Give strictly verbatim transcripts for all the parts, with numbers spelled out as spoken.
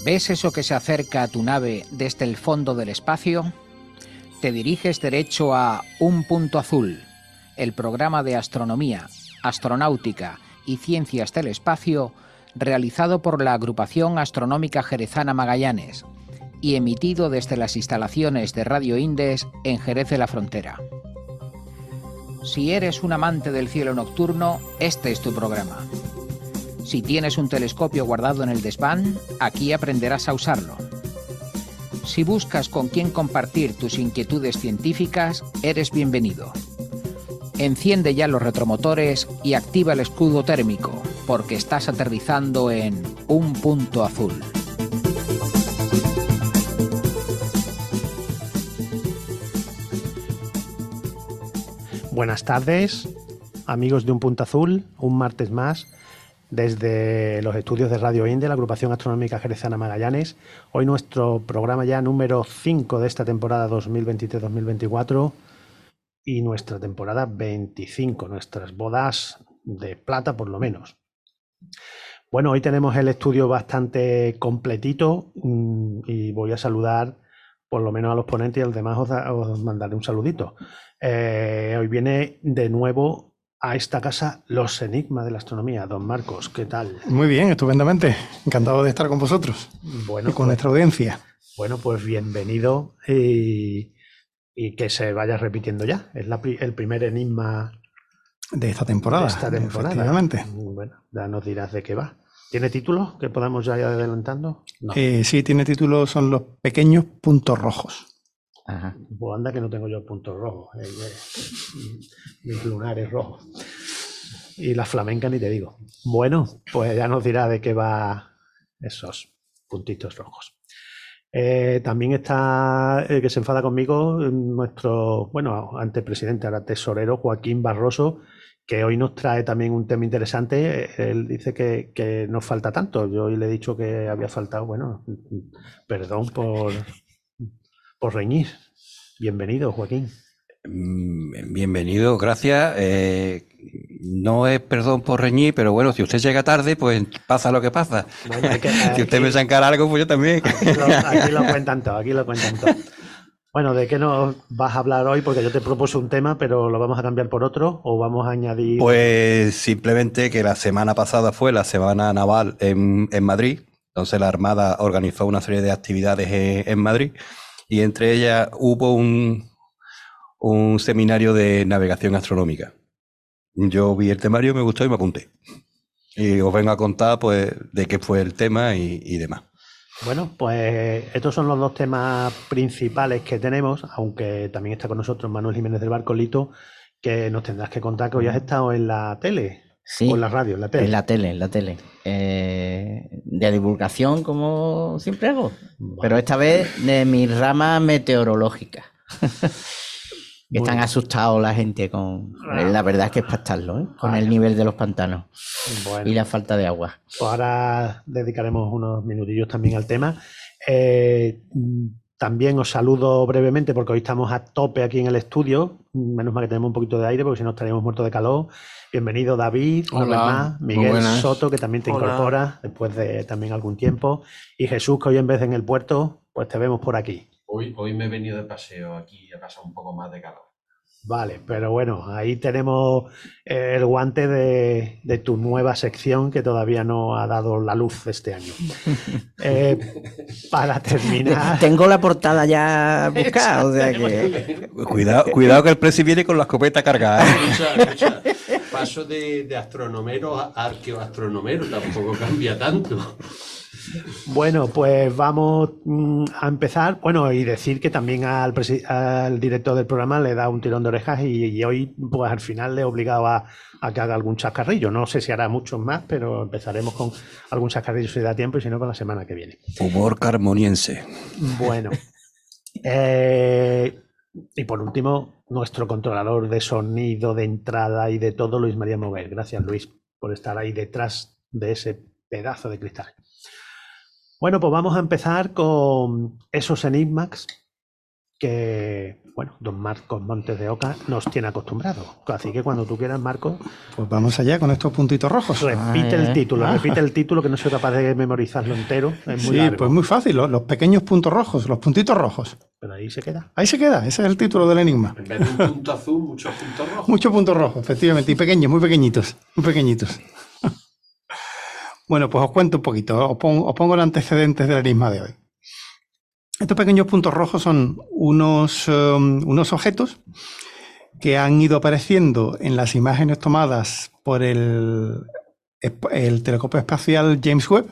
¿Ves eso que se acerca a tu nave desde el fondo del espacio? Te diriges derecho a Un Punto Azul, el programa de astronomía, astronáutica y ciencias del espacio realizado por la Agrupación Astronómica Jerezana Magallanes y emitido desde las instalaciones de Radio Indes en Jerez de la Frontera. Si eres un amante del cielo nocturno, este es tu programa. Si tienes un telescopio guardado en el desván, aquí aprenderás a usarlo. Si buscas con quién compartir tus inquietudes científicas, eres bienvenido. Enciende ya los retromotores y activa el escudo térmico, porque estás aterrizando en Un Punto Azul. Buenas tardes, amigos de Un Punto Azul, un martes más desde los estudios de Radio Inde, la Agrupación Astronómica Jerezana Magallanes. Hoy nuestro programa ya número cinco de esta temporada dos mil veintitrés dos mil veinticuatro y nuestra temporada veinticinco, nuestras bodas de plata por lo menos. Bueno, hoy tenemos el estudio bastante completito y voy a saludar por lo menos a los ponentes y a los demás os, da, os mandaré un saludito. Eh, hoy viene de nuevo a esta casa los enigmas de la astronomía. Don Marcos, ¿qué tal? Muy bien, estupendamente. Encantado de estar con vosotros bueno, y con pues, nuestra audiencia. Bueno, pues bienvenido y, y que se vaya repitiendo ya. Es la, el primer enigma de esta temporada. De esta temporada. Efectivamente. Bueno, ya nos dirás de qué va. ¿Tiene título que podamos ya ir adelantando? No. Eh, sí, tiene título, son los pequeños puntos rojos. Ajá. Pues anda que no tengo yo puntos rojos, eh, eh, mis lunares rojos. Y la flamenca ni te digo. Bueno, pues ya nos dirá de qué va esos puntitos rojos. Eh, también está, eh, que se enfada conmigo, nuestro, bueno, antes presidente, ahora tesorero, Joaquín Barroso, que hoy nos trae también un tema interesante. Él dice que, que nos falta tanto. Yo hoy le he dicho que había faltado, bueno, perdón por... por reñir. Bienvenido, Joaquín. Bienvenido, gracias. Eh, no es perdón por reñir, pero bueno, si usted llega tarde, pues pasa lo que pasa. Bueno, hay que, hay si usted que, me saca algo, pues yo también. Aquí lo, aquí lo cuentan todo, aquí lo cuentan todo. Bueno, ¿de qué nos vas a hablar hoy? Porque yo te propuse un tema, pero ¿lo vamos a cambiar por otro o vamos a añadir...? Pues simplemente que la semana pasada fue la Semana Naval en, en Madrid. Entonces la Armada organizó una serie de actividades en, en Madrid. Y entre ellas hubo un, un seminario de navegación astronómica. Yo vi el temario, me gustó y me apunté. Y os vengo a contar pues de qué fue el tema y, y demás. Bueno, pues estos son los dos temas principales que tenemos, aunque también está con nosotros Manuel Jiménez del Barco Lito, que nos tendrás que contar que hoy has estado en la tele. Sí, o en la radio, en la tele. En la tele, en la tele. Eh, de divulgación, como siempre hago. Bueno. Pero esta vez de mi rama meteorológica. Están asustados la gente con... Ah. La verdad es que es para estarlo, ¿eh? Con ah. el nivel de los pantanos bueno. y la falta de agua. Pues ahora dedicaremos unos minutillos también al tema. Eh, También os saludo brevemente porque hoy estamos a tope aquí en el estudio. Menos mal que tenemos un poquito de aire porque si no estaríamos muertos de calor. Bienvenido David, una vez más. Miguel Soto, que también te Hola. incorpora después de también algún tiempo. Y Jesús, que hoy en vez de en el puerto, pues te vemos por aquí. Hoy, hoy me he venido de paseo aquí y ha pasado un poco más de calor. Vale, pero bueno, ahí tenemos el guante de, de tu nueva sección que todavía no ha dado la luz este año. Eh, para terminar... Tengo la portada ya buscada, o sea que... Cuidado, cuidado que el presi viene con la escopeta cargada. ¿eh? Escucha, escucha. Paso de, de astronomero a arqueoastronomero, tampoco cambia tanto. Bueno, pues vamos a empezar. Bueno, y decir que también al, al director del programa le da un tirón de orejas y, y hoy, pues al final le he obligado a, a que haga algún chascarrillo. No sé si hará muchos más, pero empezaremos con algún chascarrillo si da tiempo y si no, con la semana que viene. Humor carmoniense. Bueno. Eh, y por último, nuestro controlador de sonido, de entrada y de todo, Luis María Moguer. Gracias, Luis, por estar ahí detrás de ese pedazo de cristal. Bueno, pues vamos a empezar con esos enigmas que, bueno, don Marcos Montes de Oca nos tiene acostumbrados. Así que cuando tú quieras, Marcos, Pues vamos allá con estos puntitos rojos. repite Ah, el eh. título, Ah. repite el título, que no soy capaz de memorizarlo entero. Es muy Sí, largo. pues muy fácil, los, los pequeños puntos rojos, los puntitos rojos. Pero ahí se queda. Ahí se queda, ese es el título del enigma. En vez de un punto azul, muchos puntos rojos. Muchos puntos rojos, efectivamente, y pequeños, muy pequeñitos, muy pequeñitos. Bueno, pues os cuento un poquito, os pongo, os pongo los antecedentes del enigma de hoy. Estos pequeños puntos rojos son unos, um, unos objetos que han ido apareciendo en las imágenes tomadas por el, el telescopio espacial James Webb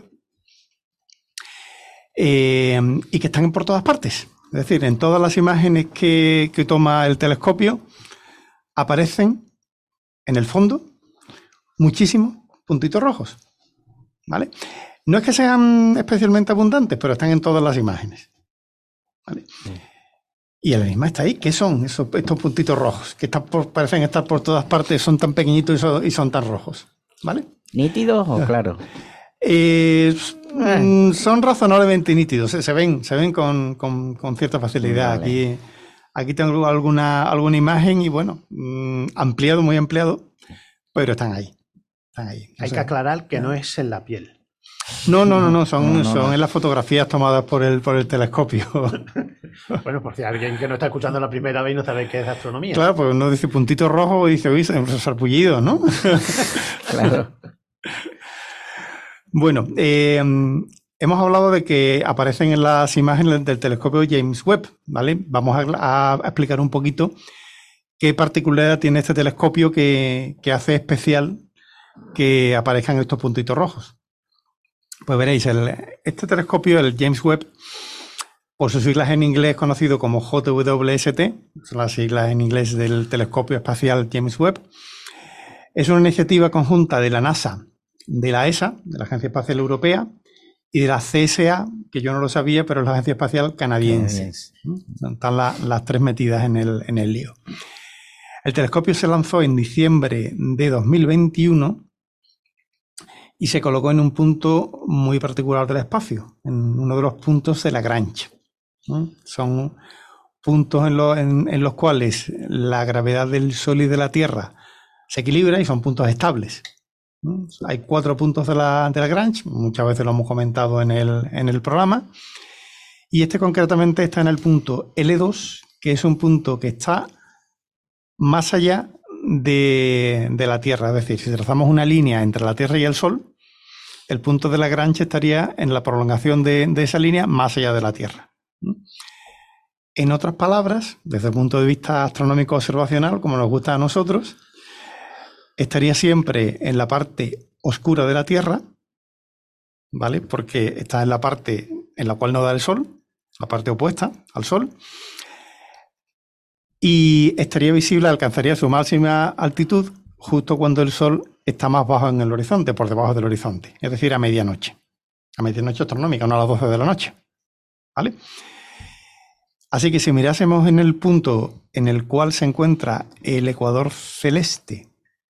eh, y que están por todas partes. Es decir, en todas las imágenes que, que toma el telescopio aparecen en el fondo muchísimos puntitos rojos, ¿vale? No es que sean especialmente abundantes, pero están en todas las imágenes, ¿vale? Y el enigma está ahí. ¿Qué son esos, estos puntitos rojos? Que están por, parecen estar por todas partes, son tan pequeñitos y son, y son tan rojos, ¿vale? ¿Nítidos o claro? Eh, mm, son razonablemente nítidos, se, se ven, se ven con, con- con cierta facilidad. Vale. Aquí, aquí tengo alguna, alguna imagen y bueno, mm, ampliado, muy ampliado, pero están ahí. Están ahí. O Hay sea, que aclarar que no es en la piel. no, no, no, no, son, No, no, son no. en las fotografías tomadas por el, por el telescopio. Bueno, por si alguien que no está escuchando la primera vez y no sabe qué es astronomía. Claro, pues uno dice puntito rojo y dice, uy, sarpullido, ¿no? Claro. Bueno, eh, hemos hablado de que aparecen en las imágenes del telescopio James Webb, ¿vale? Vamos a, a explicar un poquito qué particularidad tiene este telescopio que, que hace especial que aparezcan estos puntitos rojos. Pues veréis, el- este telescopio, el James Webb, por sus siglas en inglés conocido como J W S T, son las siglas en inglés del telescopio espacial James Webb, es una iniciativa conjunta de la NASA, de la E S A, de la Agencia Espacial Europea, y de la C S A, que yo no lo sabía, pero es la Agencia Espacial Canadiense. Están la- las tres metidas en el, en el lío. El telescopio se lanzó en diciembre de dos mil veintiuno y se colocó en un punto muy particular del espacio, en uno de los puntos de Lagrange, ¿no? Son puntos en, lo- en- en los cuales la gravedad del Sol y de la Tierra se equilibra y son puntos estables, ¿no? Hay cuatro puntos de, la, de Lagrange, muchas veces lo hemos comentado en el, en el programa, y este concretamente está en el punto L dos, que es un punto que está más allá de, de la Tierra. Es decir, si trazamos una línea entre la Tierra y el Sol, el punto de Lagrange estaría en la prolongación de, de esa línea más allá de la Tierra. En otras palabras, desde el punto de vista astronómico observacional, como nos gusta a nosotros, estaría siempre en la parte oscura de la Tierra, ¿vale? Porque está en la parte en la cual no da el Sol, la parte opuesta al Sol, y estaría visible, alcanzaría su máxima altitud justo cuando el Sol está más bajo en el horizonte, por debajo del horizonte, es decir, a medianoche, a medianoche astronómica, no a las doce de la noche, ¿vale? Así que si mirásemos en el punto en el cual se encuentra el ecuador celeste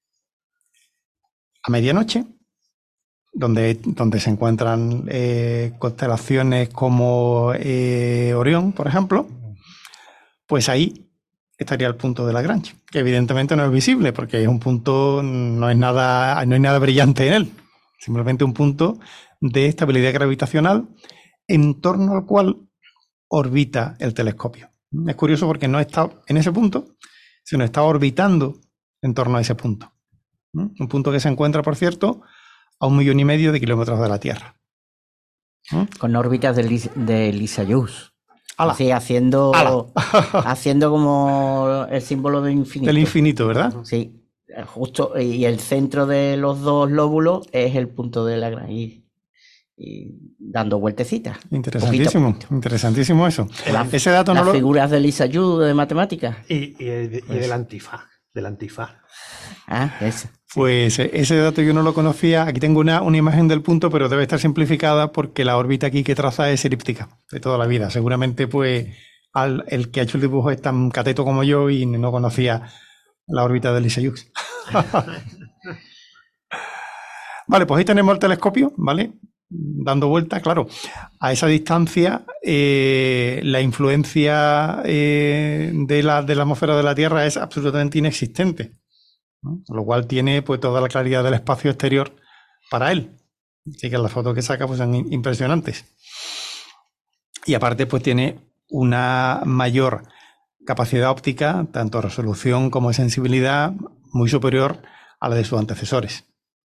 a medianoche, donde, donde se encuentran eh, constelaciones como eh, Orión, por ejemplo, pues ahí estaría el punto de Lagrange, que evidentemente no es visible porque es un punto, no es nada, no hay nada brillante en él, simplemente un punto de estabilidad gravitacional en torno al cual orbita el telescopio. Es curioso porque no está en ese punto, sino está orbitando en torno a ese punto. Un punto que se encuentra, por cierto, a un millón y medio de kilómetros de la Tierra. Con órbitas de, Lis de Lissajous. ¡Hala! Así, haciendo, ¡Hala! haciendo como el símbolo del infinito. Del infinito, ¿verdad? Sí, justo. Y el centro de los dos lóbulos es el punto de Lagrange. Y, y dando vueltecitas. Interesantísimo, Poquito a poquito. interesantísimo eso. La- Ese dato no Las lo... figuras de Lissajous de matemáticas. Y, y, y del antifaz. Del antifaz. Ah, eso. Pues eh, ese dato yo no lo conocía. Aquí tengo una, una imagen del punto, pero debe estar simplificada porque la órbita aquí que traza es elíptica de toda la vida. Seguramente, pues, al, el que ha hecho el dibujo es tan cateto como yo y no conocía la órbita de Lissajous. Vale, pues ahí tenemos el telescopio, ¿vale? dando vueltas, claro, a esa distancia eh, la influencia eh, de, la, de la atmósfera de la Tierra es absolutamente inexistente, ¿no? Con lo cual tiene pues toda la claridad del espacio exterior para él. Así que las fotos que saca pues son impresionantes. Y aparte pues tiene una mayor capacidad óptica, tanto resolución como sensibilidad, muy superior a la de sus antecesores.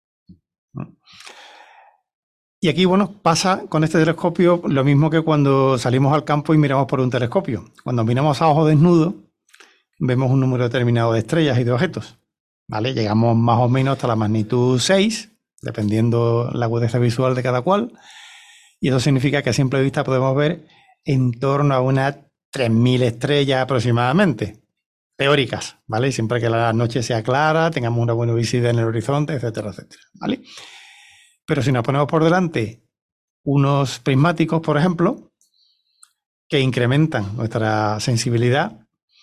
Y aquí, bueno, pasa con este telescopio lo mismo que cuando salimos al campo y miramos por un telescopio. Cuando miramos a ojo desnudo, vemos un número determinado de estrellas y de objetos, ¿vale? Llegamos más o menos hasta la magnitud seis, dependiendo la agudeza visual de cada cual, y eso significa que a simple vista podemos ver en torno a unas tres mil estrellas aproximadamente, teóricas, ¿vale? Siempre que la noche sea clara, tengamos una buena visibilidad en el horizonte, etcétera, etcétera, ¿vale? Pero si nos ponemos por delante unos prismáticos, por ejemplo, que incrementan nuestra sensibilidad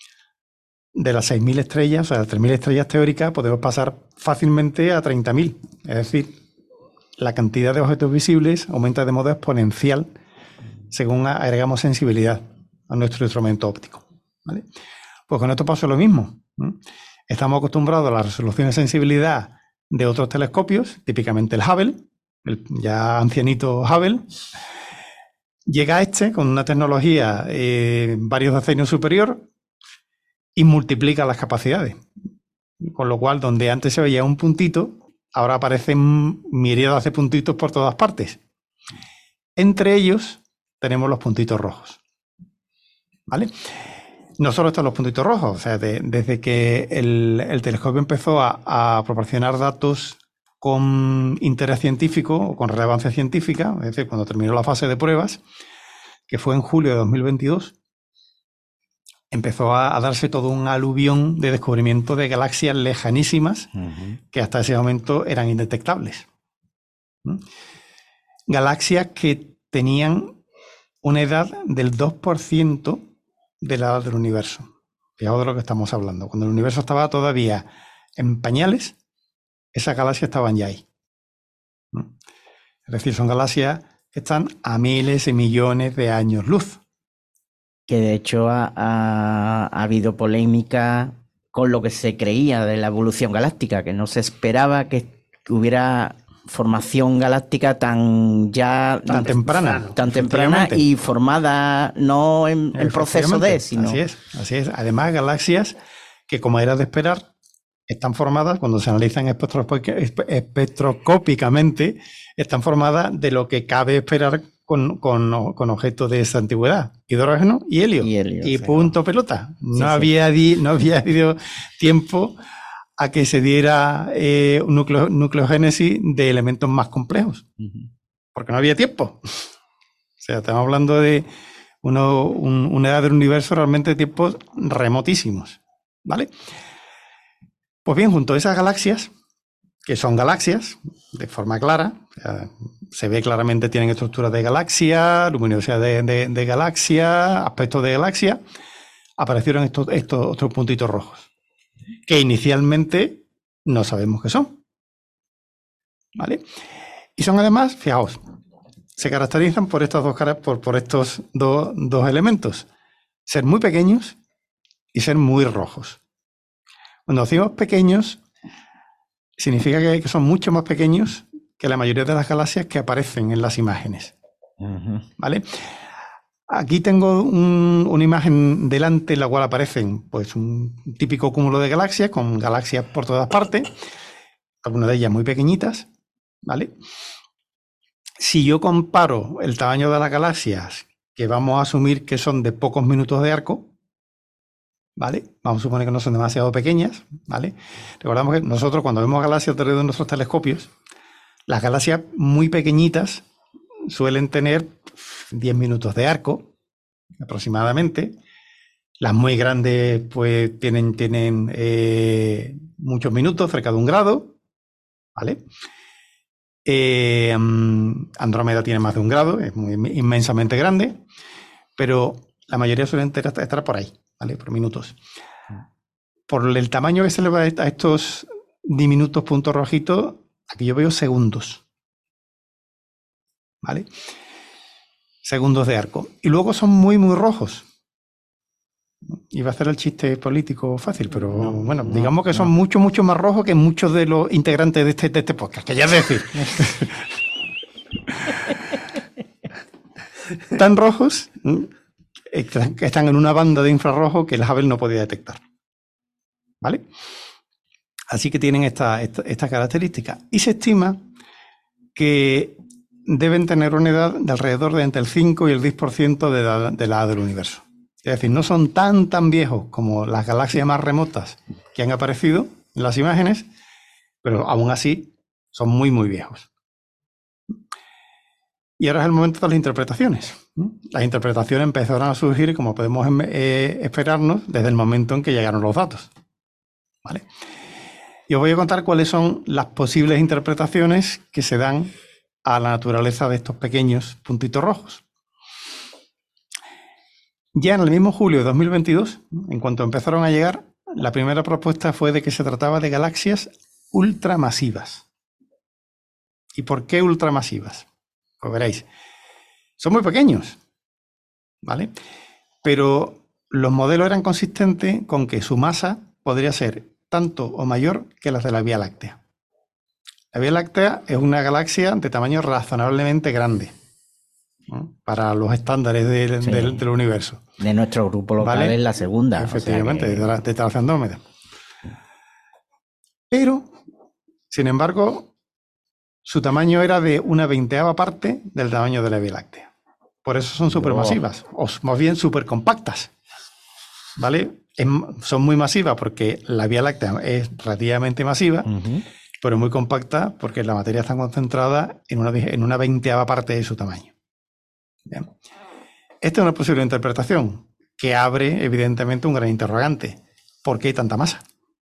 de las seis mil estrellas, o sea, las tres mil estrellas teóricas, podemos pasar fácilmente a treinta mil. Es decir, la cantidad de objetos visibles aumenta de modo exponencial según agregamos sensibilidad a nuestro instrumento óptico, ¿vale? Pues con esto pasa lo mismo, ¿no? Estamos acostumbrados a la resolución y sensibilidad de otros telescopios, típicamente el Hubble, el ya ancianito Hubble. Llega este con una tecnología eh, varios decenios superior y multiplica las capacidades. Con lo cual, donde antes se veía un puntito, ahora aparecen miríadas de puntitos por todas partes. Entre ellos tenemos los puntitos rojos, ¿vale? No solo están los puntitos rojos, o sea, de, desde que el, el telescopio empezó a, a proporcionar datos con interés científico o con relevancia científica, es decir, cuando terminó la fase de pruebas, que fue en julio de dos mil veintidós, empezó a, a darse todo un aluvión de descubrimiento de galaxias lejanísimas uh-huh. que hasta ese momento eran indetectables. ¿Mm? Galaxias que tenían una edad del dos por ciento de la edad del universo. Fijaos de lo que estamos hablando. Cuando el universo estaba todavía en pañales, esas galaxias estaban ya ahí. ¿Mm? Es decir, son galaxias que están a miles y millones de años luz. Que de hecho ha, ha, ha habido polémica con lo que se creía de la evolución galáctica, que no se esperaba que hubiera formación galáctica tan ya tan temprana, tan temprana y formada no en, en proceso de, sino así es, así es. Además, galaxias que, como era de esperar, están formadas cuando se analizan espectroscópicamente, están formadas de lo que cabe esperar con, con, con objetos de esa antigüedad: hidrógeno y helio, y, helio, y sí, punto no. pelota. No sí, había sí. Di, no había habido tiempo a que se diera eh, un nucleo, nucleogénesis de elementos más complejos, uh-huh. porque no había tiempo. O sea, estamos hablando de uno, un, una edad del universo realmente de tiempos remotísimos, ¿vale? Pues bien, junto a esas galaxias, que son galaxias de forma clara, o sea, se ve claramente, tienen estructuras de galaxia, luminosidad de, de, de galaxia, aspectos de galaxia, aparecieron estos, estos otros puntitos rojos, que inicialmente no sabemos qué son, ¿vale? Y son además, fijaos, se caracterizan por estos dos, por, por estos dos, dos elementos: ser muy pequeños y ser muy rojos. Cuando decimos pequeños, significa que, que son mucho más pequeños que la mayoría de las galaxias que aparecen en las imágenes, uh-huh. ¿vale? Aquí tengo un, una imagen delante en la cual aparecen pues un típico cúmulo de galaxias, con galaxias por todas partes, algunas de ellas muy pequeñitas, ¿vale? Si yo comparo el tamaño de las galaxias, que vamos a asumir que son de pocos minutos de arco, ¿vale? Vamos a suponer que no son demasiado pequeñas, ¿vale? Recordamos que nosotros, cuando vemos galaxias alrededor de nuestros telescopios, las galaxias muy pequeñitas suelen tener diez minutos de arco, aproximadamente. Las muy grandes, pues, tienen, tienen eh, muchos minutos, cerca de un grado, ¿vale? Eh, Andrómeda tiene más de un grado, es muy, inmensamente grande, pero la mayoría suelen estar por ahí, ¿vale? Por minutos. Por el tamaño que se le va a estos diminutos puntos rojitos, aquí yo veo segundos. ¿vale? Segundos de arco. Y luego son muy, muy rojos. Iba a hacer el chiste político fácil, pero no, bueno, no, digamos que son no. mucho, mucho más rojos que muchos de los integrantes de este, de este podcast, que ya es decir. Tan rojos que están en una banda de infrarrojo que el Hubble no podía detectar. ¿Vale? Así que tienen esta, esta, esta característica. Y se estima que deben tener una edad de alrededor de entre el cinco y el diez por ciento de la, de la edad del universo. Es decir, no son tan tan viejos como las galaxias más remotas que han aparecido en las imágenes, pero aún así son muy muy viejos. Y ahora es el momento de las interpretaciones. Las interpretaciones empezaron a surgir, como podemos eh, esperarnos, desde el momento en que llegaron los datos. ¿Vale? Y os voy a contar cuáles son las posibles interpretaciones que se dan a la naturaleza de estos pequeños puntitos rojos. Ya en el mismo julio de dos mil veintidós, en cuanto empezaron a llegar, la primera propuesta fue de que se trataba de galaxias ultramasivas. ¿Y por qué ultramasivas? Pues veréis, son muy pequeños, ¿vale? Pero los modelos eran consistentes con que su masa podría ser tanto o mayor que las de la Vía Láctea. La Vía Láctea es una galaxia de tamaño razonablemente grande, ¿no? Para los estándares de, sí. del, del universo. De nuestro grupo local, ¿vale? Es la segunda. Efectivamente, o sea que... de, la, de la Andrómeda. Pero, sin embargo, su tamaño era de una veinteava parte del tamaño de la Vía Láctea. Por eso son supermasivas, oh. o más bien supercompactas. ¿Vale? Es, son muy masivas porque la Vía Láctea es relativamente masiva, uh-huh. pero muy compacta porque la materia está concentrada en una, en una veinteava parte de su tamaño. Bien. Esta es una posible interpretación que abre, evidentemente, un gran interrogante. ¿Por qué hay tanta masa?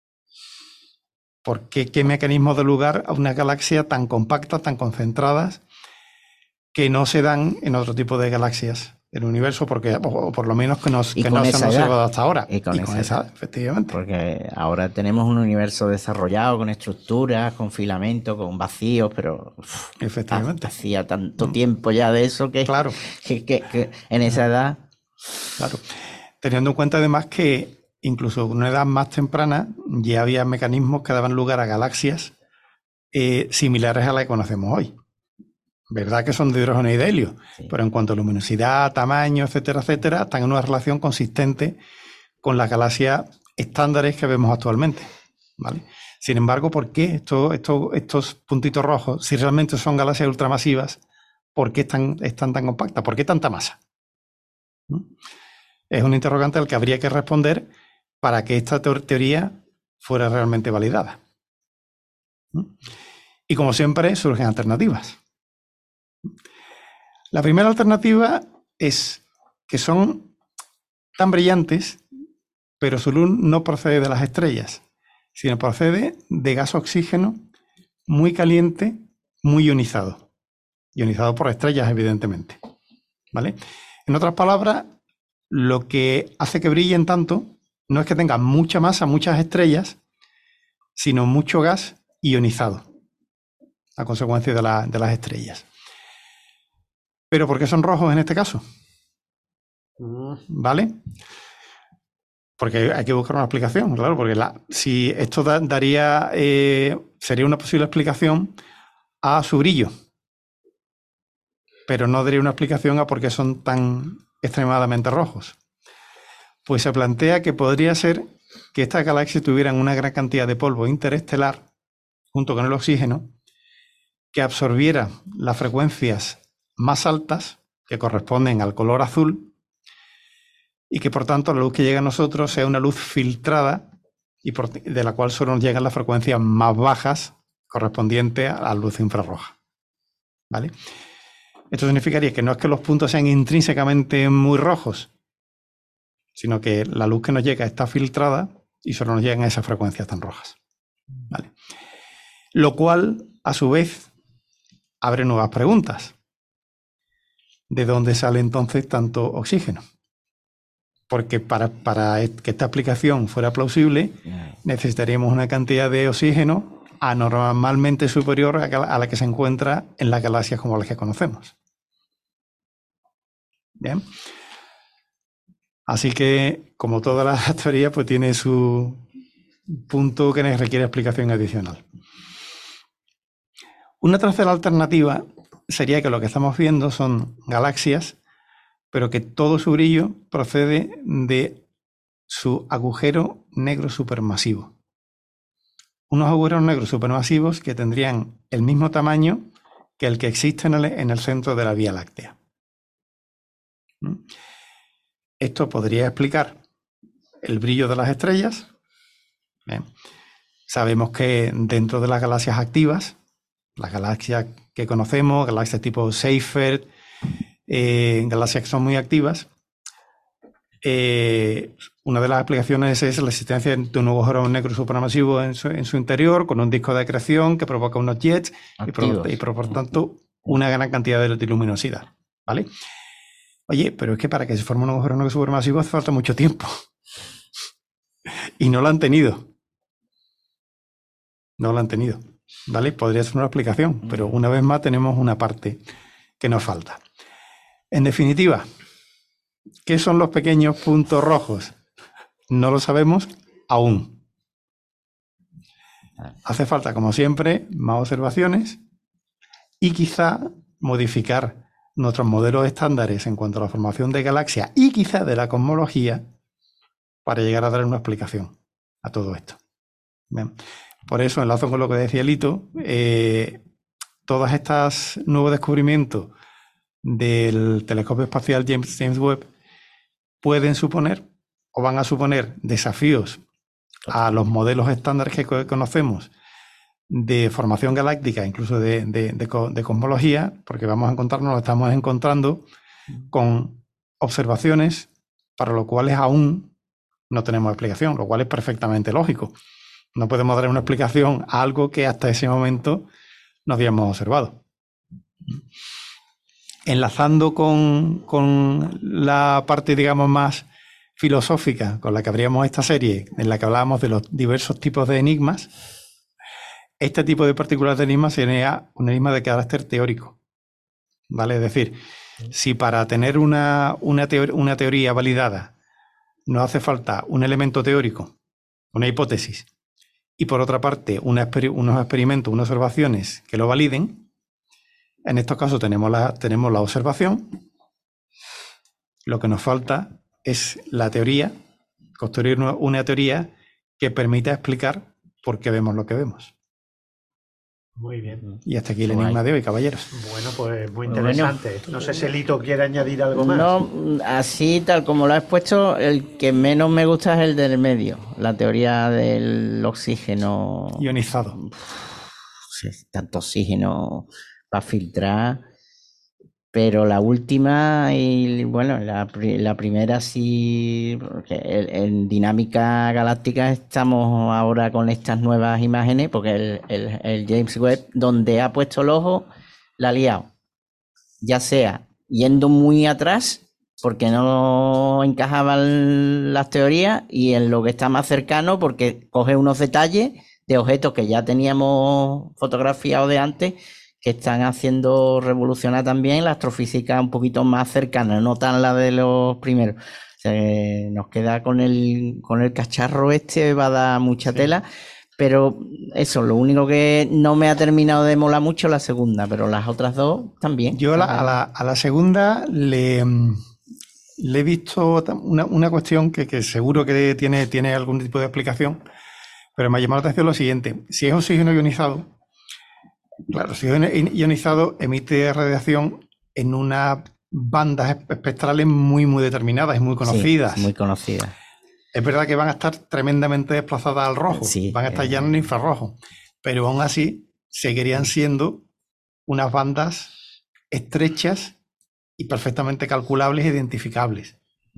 ¿Por qué, qué mecanismos da lugar a una galaxia tan compacta, tan concentradas, que no se dan en otro tipo de galaxias del universo? Porque, o por lo menos que, nos, que no se han observado hasta ahora. Y con, y con esa, esa, efectivamente. Porque ahora tenemos un universo desarrollado con estructuras, con filamentos, con vacíos, pero uf, efectivamente. Hacía tanto mm. tiempo ya de eso que, claro. que, que, que en esa edad... Claro. Teniendo en cuenta además que incluso en una edad más temprana ya había mecanismos que daban lugar a galaxias eh, similares a las que conocemos hoy. Verdad que son de hidrógeno y de helio, sí. pero en cuanto a luminosidad, tamaño, etcétera, etcétera, están en una relación consistente con las galaxias estándares que vemos actualmente, ¿vale? Sin embargo, ¿por qué estos, estos, estos puntitos rojos, si realmente son galaxias ultramasivas, por qué están, están tan compactas? ¿Por qué tanta masa? ¿No? Es un interrogante al que habría que responder para que esta teoría fuera realmente validada. ¿No? Y como siempre, surgen alternativas. La primera alternativa es que son tan brillantes, pero su luz no procede de las estrellas, sino procede de gas oxígeno muy caliente, muy ionizado. Ionizado por estrellas, evidentemente. ¿Vale? En otras palabras, lo que hace que brillen tanto no es que tengan mucha masa, muchas estrellas, sino mucho gas ionizado, a consecuencia de, la, de las estrellas. ¿Pero por qué son rojos en este caso? ¿Vale? Porque hay que buscar una explicación, claro, porque la, si esto da, daría, eh, sería una posible explicación a su brillo, pero no daría una explicación a por qué son tan extremadamente rojos. Pues se plantea que podría ser que estas galaxias tuvieran una gran cantidad de polvo interestelar, junto con el oxígeno, que absorbiera las frecuencias más altas, que corresponden al color azul, y que por tanto la luz que llega a nosotros sea una luz filtrada y por, de la cual solo nos llegan las frecuencias más bajas correspondientes a la luz infrarroja. ¿Vale? Esto significaría que no es que los puntos sean intrínsecamente muy rojos, sino que la luz que nos llega está filtrada y solo nos llegan a esas frecuencias tan rojas. ¿Vale? Lo cual, a su vez, abre nuevas preguntas. ¿De dónde sale entonces tanto oxígeno? Porque para, para que esta aplicación fuera plausible, necesitaríamos una cantidad de oxígeno anormalmente superior a la que se encuentra en las galaxias como las que conocemos. Bien. Así que, como todas las teorías, pues tiene su punto que requiere explicación adicional. Una tercera alternativa sería que lo que estamos viendo son galaxias, pero que todo su brillo procede de su agujero negro supermasivo. Unos agujeros negros supermasivos que tendrían el mismo tamaño que el que existe en el, en el centro de la Vía Láctea. ¿Mm? Esto podría explicar el brillo de las estrellas. Bien. Sabemos que dentro de las galaxias activas, las galaxias que conocemos, galaxias tipo Seyfert, eh, galaxias que son muy activas, eh, una de las explicaciones es la existencia de un agujero negro supermasivo en su, en su interior, con un disco de acreción que provoca unos jets y por, y por, por tanto una gran cantidad de, de luminosidad. ¿Vale? Oye, pero es que para que se forme un agujero negro supermasivo hace falta mucho tiempo. Y no lo han tenido. No lo han tenido. ¿Vale? Podría ser una explicación, pero una vez más tenemos una parte que nos falta. En definitiva, ¿qué son los pequeños puntos rojos? No lo sabemos aún. Hace falta, como siempre, más observaciones y quizá modificar nuestros modelos estándares en cuanto a la formación de galaxias y quizá de la cosmología para llegar a dar una explicación a todo esto. Bien. Por eso, enlazo con lo que decía Lito, eh, todos estos nuevos descubrimientos del telescopio espacial James, James Webb pueden suponer o van a suponer desafíos a los modelos estándares que conocemos de formación galáctica, incluso de, de, de, de cosmología, porque vamos a encontrarnos, nos estamos encontrando con observaciones para lo cuales aún no tenemos explicación, lo cual es perfectamente lógico. No podemos dar una explicación a algo que hasta ese momento no habíamos observado. Enlazando con, con la parte, digamos, más filosófica con la que abríamos esta serie, en la que hablábamos de los diversos tipos de enigmas, este tipo de particular de enigma sería un enigma de carácter teórico. ¿Vale? Es decir, si para tener una, una, teor una teoría validada nos hace falta un elemento teórico, una hipótesis, y por otra parte una exper unos experimentos, unas observaciones que lo validen, en estos casos tenemos la, tenemos la observación. Lo que nos falta es la teoría, construir una teoría que permita explicar por qué vemos lo que vemos. Muy bien. Y hasta aquí el enigma de hoy, caballeros. Bueno, pues muy interesante. Bueno, no sé si Lito quiere añadir algo más. No, así tal como lo has puesto, el que menos me gusta es el del medio, la teoría del oxígeno ionizado. Sí, tanto oxígeno para filtrar, pero la última y bueno, la, la primera sí, porque en, en dinámica galáctica estamos ahora con estas nuevas imágenes, porque el, el, el James Webb, donde ha puesto el ojo, la ha liado. Ya sea yendo muy atrás, porque no encajaban las teorías, y en lo que está más cercano, porque coge unos detalles de objetos que ya teníamos fotografiados de antes, que están haciendo revolucionar también la astrofísica un poquito más cercana, no tan la de los primeros. O sea, nos queda con el, con el cacharro este, va a dar mucha sí. tela, pero eso, lo único que no me ha terminado de molar mucho la segunda, pero las otras dos también. Yo a la, a la, a la segunda le, le he visto una, una cuestión que, que seguro que tiene, tiene algún tipo de explicación, pero me ha llamado la atención lo siguiente: si es oxígeno ionizado, claro, si es ionizado emite radiación en unas bandas espectrales muy, muy determinadas y muy conocidas. Sí, muy conocidas. Es verdad que van a estar tremendamente desplazadas al rojo, sí, van a estar eh... ya en el infrarrojo, pero aún así seguirían siendo unas bandas estrechas y perfectamente calculables e identificables.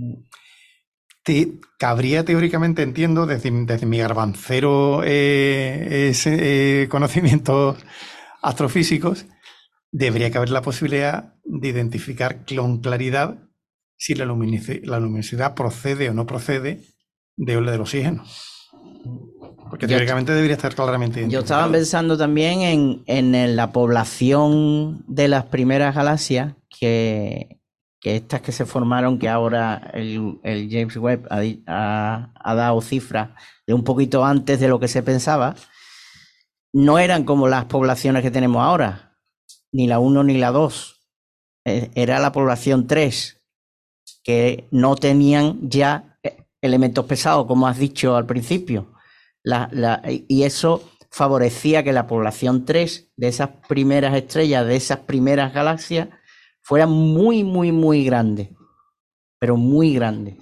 Te, cabría teóricamente, entiendo, desde, desde mi garbancero eh, ese, eh, conocimientos astrofísicos, debería caber la posibilidad de identificar con claridad si la luminosidad, la luminosidad procede o no procede de del oxígeno. Porque yo, teóricamente debería estar claramente identificado. Yo estaba pensando también en, en la población de las primeras galaxias que, que estas que se formaron, que ahora el, el James Webb ha, ha, ha dado cifras de un poquito antes de lo que se pensaba, no eran como las poblaciones que tenemos ahora, ni la uno ni la dos. Era la población tres, que no tenían ya elementos pesados, como has dicho al principio. La, la, y eso favorecía que la población tres de esas primeras estrellas, de esas primeras galaxias, fuera muy, muy, muy grande, pero muy grande.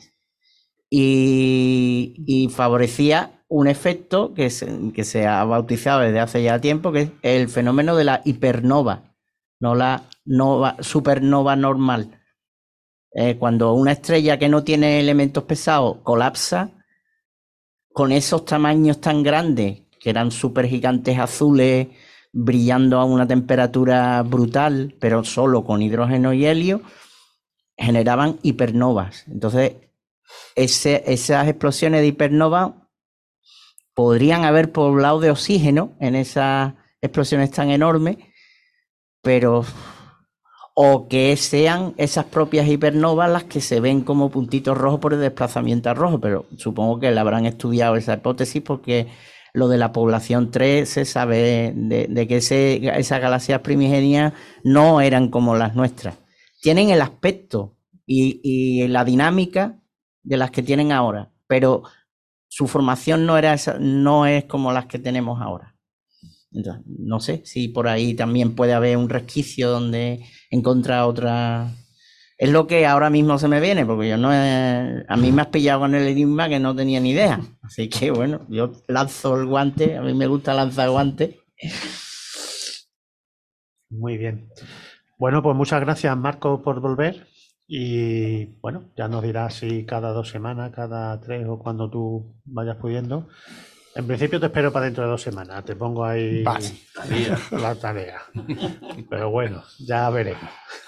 Y, y favorecía un efecto que se, que se ha bautizado desde hace ya tiempo, que es el fenómeno de la hipernova, no la nova, supernova normal. Eh, cuando una estrella que no tiene elementos pesados colapsa, con esos tamaños tan grandes, que eran supergigantes azules, brillando a una temperatura brutal, pero solo con hidrógeno y helio, generaban hipernovas. Entonces, ese, esas explosiones de hipernova podrían haber poblado de oxígeno en esas explosiones tan enormes, pero o que sean esas propias hipernovas las que se ven como puntitos rojos por el desplazamiento a rojo, pero supongo que la habrán estudiado esa hipótesis, porque lo de la población tres se sabe de, de que ese, esas galaxias primigenias no eran como las nuestras. Tienen el aspecto y, y la dinámica de las que tienen ahora, pero su formación no era esa, no es como las que tenemos ahora. Entonces, no sé si por ahí también puede haber un resquicio donde encontrar otra. Es lo que ahora mismo se me viene, porque yo no he... a mí me has pillado con el enigma que no tenía ni idea. Así que bueno, yo lanzo el guante, a mí me gusta lanzar guante. Muy bien. Bueno, pues muchas gracias, Marco, por volver. Y bueno, ya nos dirás si cada dos semanas, cada tres o cuando tú vayas pudiendo. En principio te espero para dentro de dos semanas. Te pongo ahí vale, la tarea. Pero bueno, ya veremos.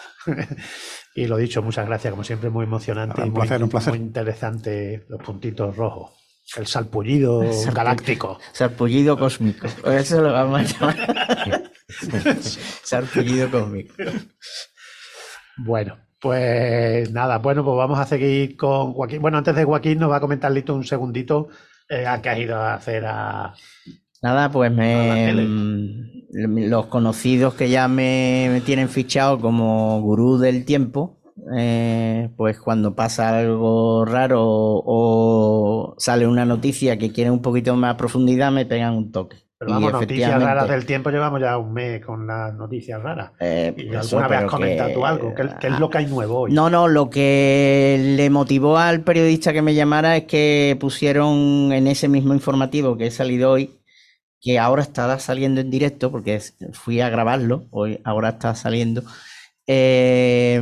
Y lo dicho, muchas gracias, como siempre, muy emocionante. Un y placer, muy, un placer. muy interesante los puntitos rojos. El salpullido Sarpu- galáctico. Sarpullido cósmico. Eso lo vamos a llamar. Sarpullido cósmico. Bueno, pues nada, bueno, pues vamos a seguir con Joaquín. Bueno, antes de Joaquín nos va a comentar Lito un segundito eh, a qué has ido a hacer a... Nada, pues A la me, tele. mm, los conocidos que ya me, me tienen fichado como gurú del tiempo, eh, pues cuando pasa algo raro o sale una noticia que quiere un poquito más profundidad, me pegan un toque. Pero Y vamos, noticias efectivamente, raras del tiempo, llevamos ya un mes con las noticias raras. eh, ¿Y eso, alguna vez has pero comentado que- tú algo? ¿Qué, qué es lo que hay nuevo hoy? No, no, lo que le motivó al periodista que me llamara es que pusieron en ese mismo informativo que he salido hoy, que ahora está saliendo en directo, porque es- fui a grabarlo, hoy ahora está saliendo, eh,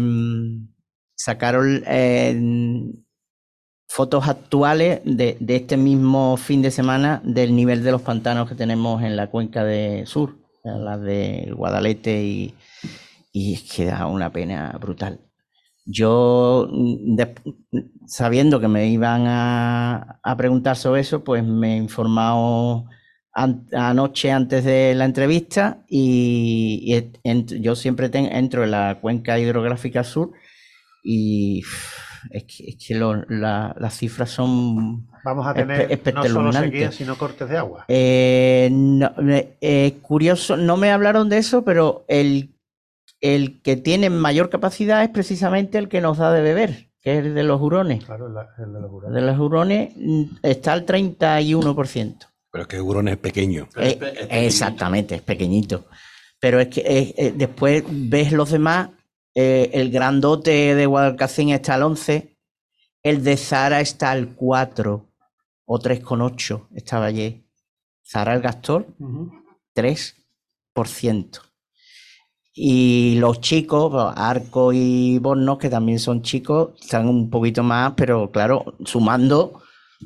sacaron eh, fotos actuales de, de este mismo fin de semana del nivel de los pantanos que tenemos en la cuenca de sur, las de Guadalete, y, y es que da una pena brutal. Yo, de- sabiendo que me iban a, a preguntar sobre eso, pues me he informado an- anoche antes de la entrevista y, y et- ent- yo siempre ten- entro en la cuenca hidrográfica sur y uf, es que, es que lo- la- las cifras son Vamos a espe- tener no solo espeluznantes. sequías, sino cortes de agua. Eh, no, eh, eh, curioso, no me hablaron de eso, pero el, el que tiene mayor capacidad es precisamente el que nos da de beber, que es el de los hurones. Claro, la- el de los El huracanes. de los hurones mm, está al treinta y uno por ciento. Pero es que Hurón es pequeño. Pero es Eh, pe- es pequeñito. exactamente, es pequeñito. Pero es que eh, eh, después ves los demás, eh, el grandote de Guadalcacín está al once, el de Zara está al cuatro o tres coma ocho, estaba ayer. Zara el Gastor, Ujú. tres por ciento. Y los chicos, pues, Arco y Bornos, que también son chicos, están un poquito más, pero claro, sumando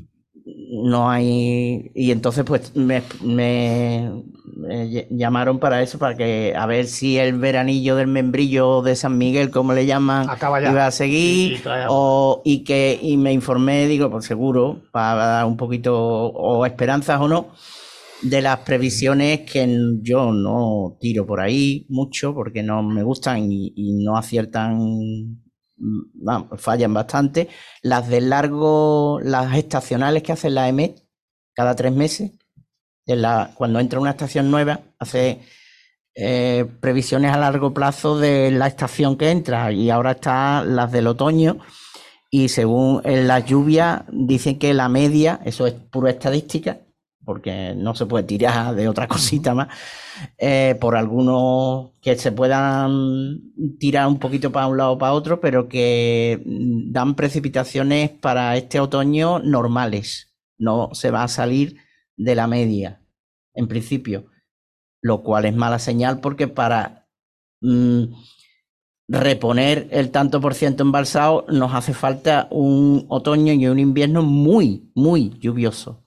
no hay. Y entonces pues me, me- me ll- llamaron para eso, para que a ver si el veranillo del membrillo de San Miguel, como le llaman, Acaba ya. iba a seguir. Y- y trae agua. o, y que y me informé, digo, pues seguro, para dar un poquito o esperanzas o no, de las previsiones, que yo no tiro por ahí mucho porque no me gustan y, y no aciertan vamos, fallan bastante. Las de largo, las estacionales que hace la E M E T cada tres meses, en la, cuando entra una estación nueva, hace eh, previsiones a largo plazo de la estación que entra, y ahora están las del otoño, y según las lluvias dicen que la media, eso es pura estadística, porque no se puede tirar de otra cosita más, eh, por algunos que se puedan tirar un poquito para un lado o para otro, pero que dan precipitaciones para este otoño normales. No se va a salir de la media, en principio, lo cual es mala señal, porque para mmm, reponer el tanto por ciento embalsado nos hace falta un otoño y un invierno muy, muy lluvioso.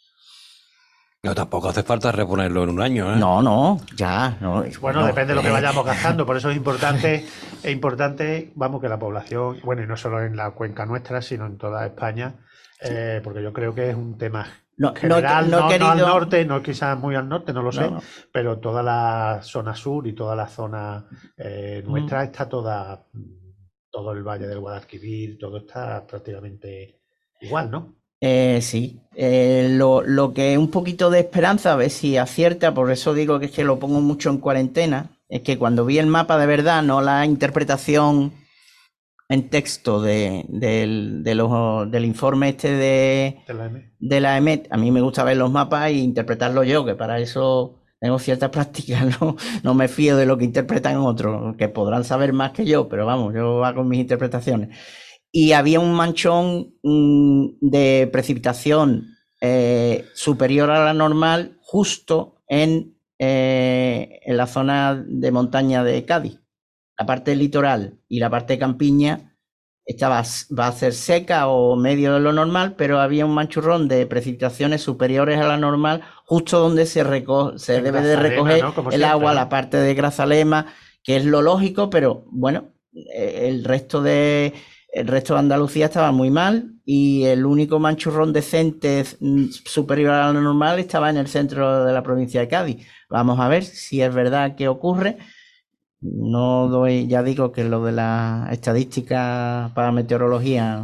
No, tampoco hace falta reponerlo en un año, ¿eh? No, no, ya. No, bueno, no, depende de lo que eh. vayamos gastando, por eso es importante, es importante, vamos, que la población, bueno, y no solo en la cuenca nuestra, sino en toda España, eh, porque yo creo que es un tema no, general, no, no, no, querido... no al norte, no quizás muy al norte, no lo sé, no, no. pero toda la zona sur y toda la zona eh, nuestra mm. está toda, todo el Valle del Guadalquivir, todo está prácticamente igual, ¿no? Eh, sí, eh, lo, lo que es un poquito de esperanza, a ver si acierta, por eso digo que es que lo pongo mucho en cuarentena, es que cuando vi el mapa de verdad, no la interpretación en texto de, de, de los, del informe este de, De la E M E T. de la E M E T, a mí me gusta ver los mapas e interpretarlos yo, que para eso tengo ciertas prácticas, no, no me fío de lo que interpretan otros, que podrán saber más que yo, pero vamos, yo hago mis interpretaciones. Y había un manchón mmm, de precipitación eh, superior a la normal justo en, eh, en la zona de montaña de Cádiz. La parte litoral y la parte de campiña estaba, va a ser seca o medio de lo normal, pero había un manchurrón de precipitaciones superiores a la normal justo donde se, reco se en debe de recoger, ¿no? el siempre, agua, ¿no? la parte de Grazalema, que es lo lógico, pero bueno, el resto de... El resto de Andalucía estaba muy mal y el único manchurrón decente superior a lo normal estaba en el centro de la provincia de Cádiz. Vamos a ver si es verdad que ocurre. No doy, ya digo que lo de la estadística para meteorología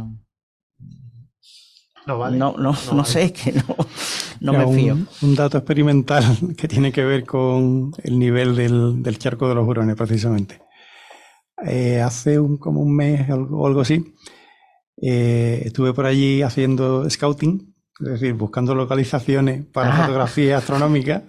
no, vale. no, no, no, no vale. sé, que no, no me fío. Un, un dato experimental que tiene que ver con el nivel del, del charco de los Hurones, precisamente. Eh, hace un, como un mes o algo, algo así, eh, estuve por allí haciendo scouting, es decir, buscando localizaciones para ah. fotografía astronómica,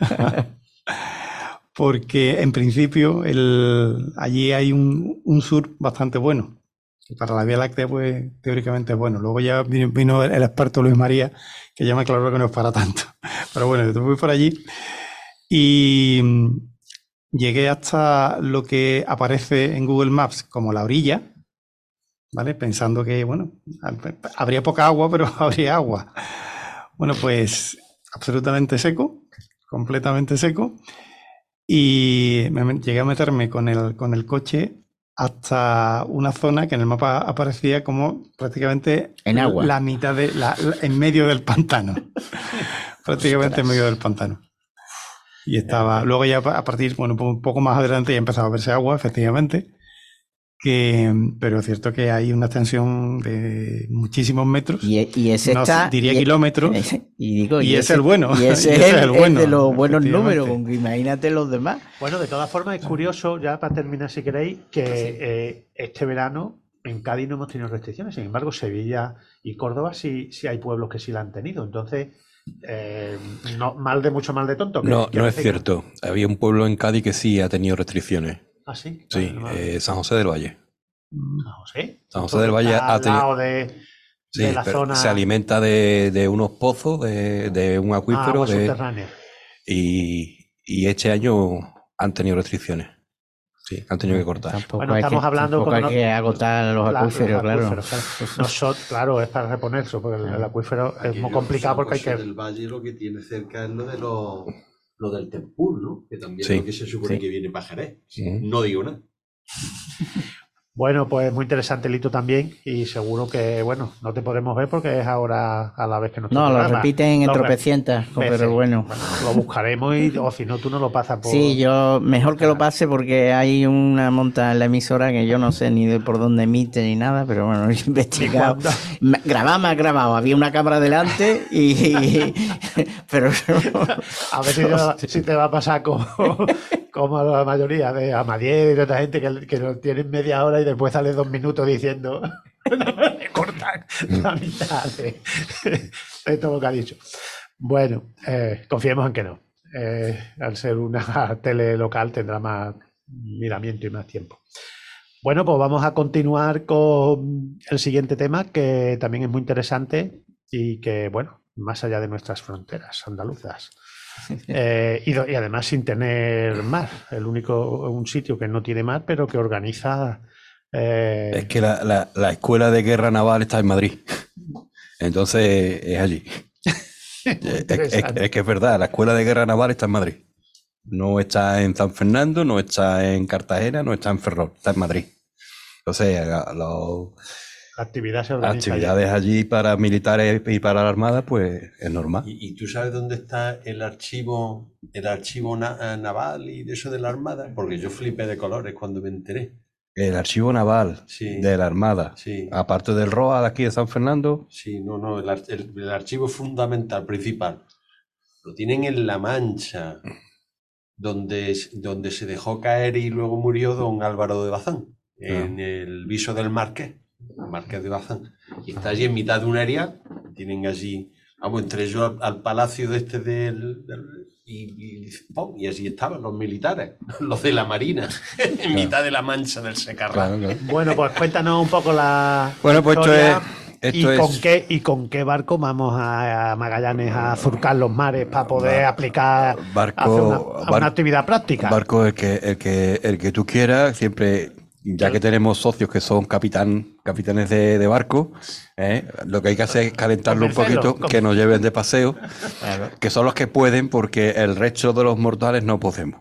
porque en principio el, allí hay un, un sur bastante bueno. Y para la Vía Láctea, pues teóricamente es bueno. Luego ya vino, vino el experto Luis María, que ya me aclaró que no es para tanto. Pero bueno, yo estuve por allí y llegué hasta lo que aparece en Google Maps como la orilla, ¿vale? Pensando que, bueno, habría poca agua, pero habría agua. Bueno, pues absolutamente seco, completamente seco. Y me, llegué a meterme con el, con el coche hasta una zona que en el mapa aparecía como prácticamente en agua. La mitad de, la, la, en medio del pantano. prácticamente Ostras. en medio del pantano. Y estaba, luego ya a partir, bueno, un poco más adelante ya empezaba a verse agua, efectivamente, que, pero es cierto que hay una extensión de muchísimos metros, y, y ese no, está, diría y, kilómetros, y, digo, y, y es ese, el bueno. Y ese, y ese es, el, es el bueno, de los buenos números, imagínate los demás. Bueno, de todas formas es curioso, ya para terminar si queréis, que sí. eh, este verano en Cádiz no hemos tenido restricciones, sin embargo Sevilla y Córdoba sí, sí hay pueblos que sí la han tenido, entonces... Eh, no, mal de mucho mal de tonto. Que, no, que no es cierto. Que... Había un pueblo en Cádiz que sí ha tenido restricciones. ¿Ah, sí? Sí, vale, vale. Eh, San José del Valle. ¿San José? San José del Valle ha tenido... De, sí, de la zona... se alimenta de, de unos pozos, de, de un acuífero. Ah, de... subterránea. Y, y este año han tenido restricciones. Sí, han tenido que cortar. Tampoco bueno, estamos que, hablando con hay no, que agotar los la, acuíferos, los claro. Acuíferos, claro. Nosotros, claro, es para reponerse, porque el, el acuífero es muy complicado porque hay que... El valle lo que tiene cerca es lo de lo, lo del Tempur, ¿no? Que también sí. es lo que se supone sí. que viene para Jerez. Sí. No digo nada. Bueno, pues muy interesante, Lito, también. Y seguro que, bueno, no te podemos ver porque es ahora a la vez que nos No, lo repiten en tropecientas, pero bueno. bueno. Lo buscaremos y, o si no, tú no lo pasas por... Sí, yo mejor que lo pase porque hay una monta en la emisora que yo no sé ni de por dónde emite ni nada, pero bueno, he investigado. Grababa, me ha grabado. Había una cámara delante y... y pero... A ver si, yo, si te va a pasar como, como la mayoría de Amadiel y de otra gente que, que nos tienen media hora y después sale dos minutos diciendo le cortan la mitad de, de todo lo que ha dicho. Bueno, eh, confiemos en que no. Eh, al ser una tele local tendrá más miramiento y más tiempo. Bueno, pues vamos a continuar con el siguiente tema, que también es muy interesante y que, bueno, más allá de nuestras fronteras andaluzas. Eh, y, y además sin tener mar, el único un sitio que no tiene mar, pero que organiza... Eh... Es que la, la, la escuela de guerra naval está en Madrid, entonces es allí. es, es, es que es verdad, la escuela de guerra naval está en Madrid. No está en San Fernando, no está en Cartagena, no está en Ferrol, está en Madrid. Entonces, los... La actividad se organiza actividades allí. allí para militares y para la Armada, pues es normal. ¿Y, y tú sabes dónde está el archivo, el archivo na naval y de eso de la Armada? Porque yo flipé de colores cuando me enteré. El archivo naval sí. de la Armada, sí. aparte del R O A de aquí de San Fernando. Sí, no, no, el, el, el archivo fundamental, principal, lo tienen en La Mancha, donde, donde se dejó caer y luego murió don Álvaro de Bazán, en ah. el viso del Marqués. Marqués de Bazán, y está allí en mitad de un área, tienen allí, vamos, entré yo al, al palacio de este del, del y, y, ¡pum! Y allí estaban los militares, los de la Marina, en claro. mitad de la Mancha del Secarral. Claro, claro. Bueno, pues cuéntanos un poco la bueno, pues historia esto es, esto y, es... con qué, y con qué barco vamos a, a Magallanes a surcar los mares para poder Bar aplicar barco, hacer una, bar una actividad práctica. Barco el que, el que, el que tú quieras, siempre... Ya que tenemos socios que son capitán, capitanes de, de barco, ¿eh? Lo que hay que hacer es calentarlo un poquito, que nos lleven de paseo, que son los que pueden, porque el resto de los mortales no podemos.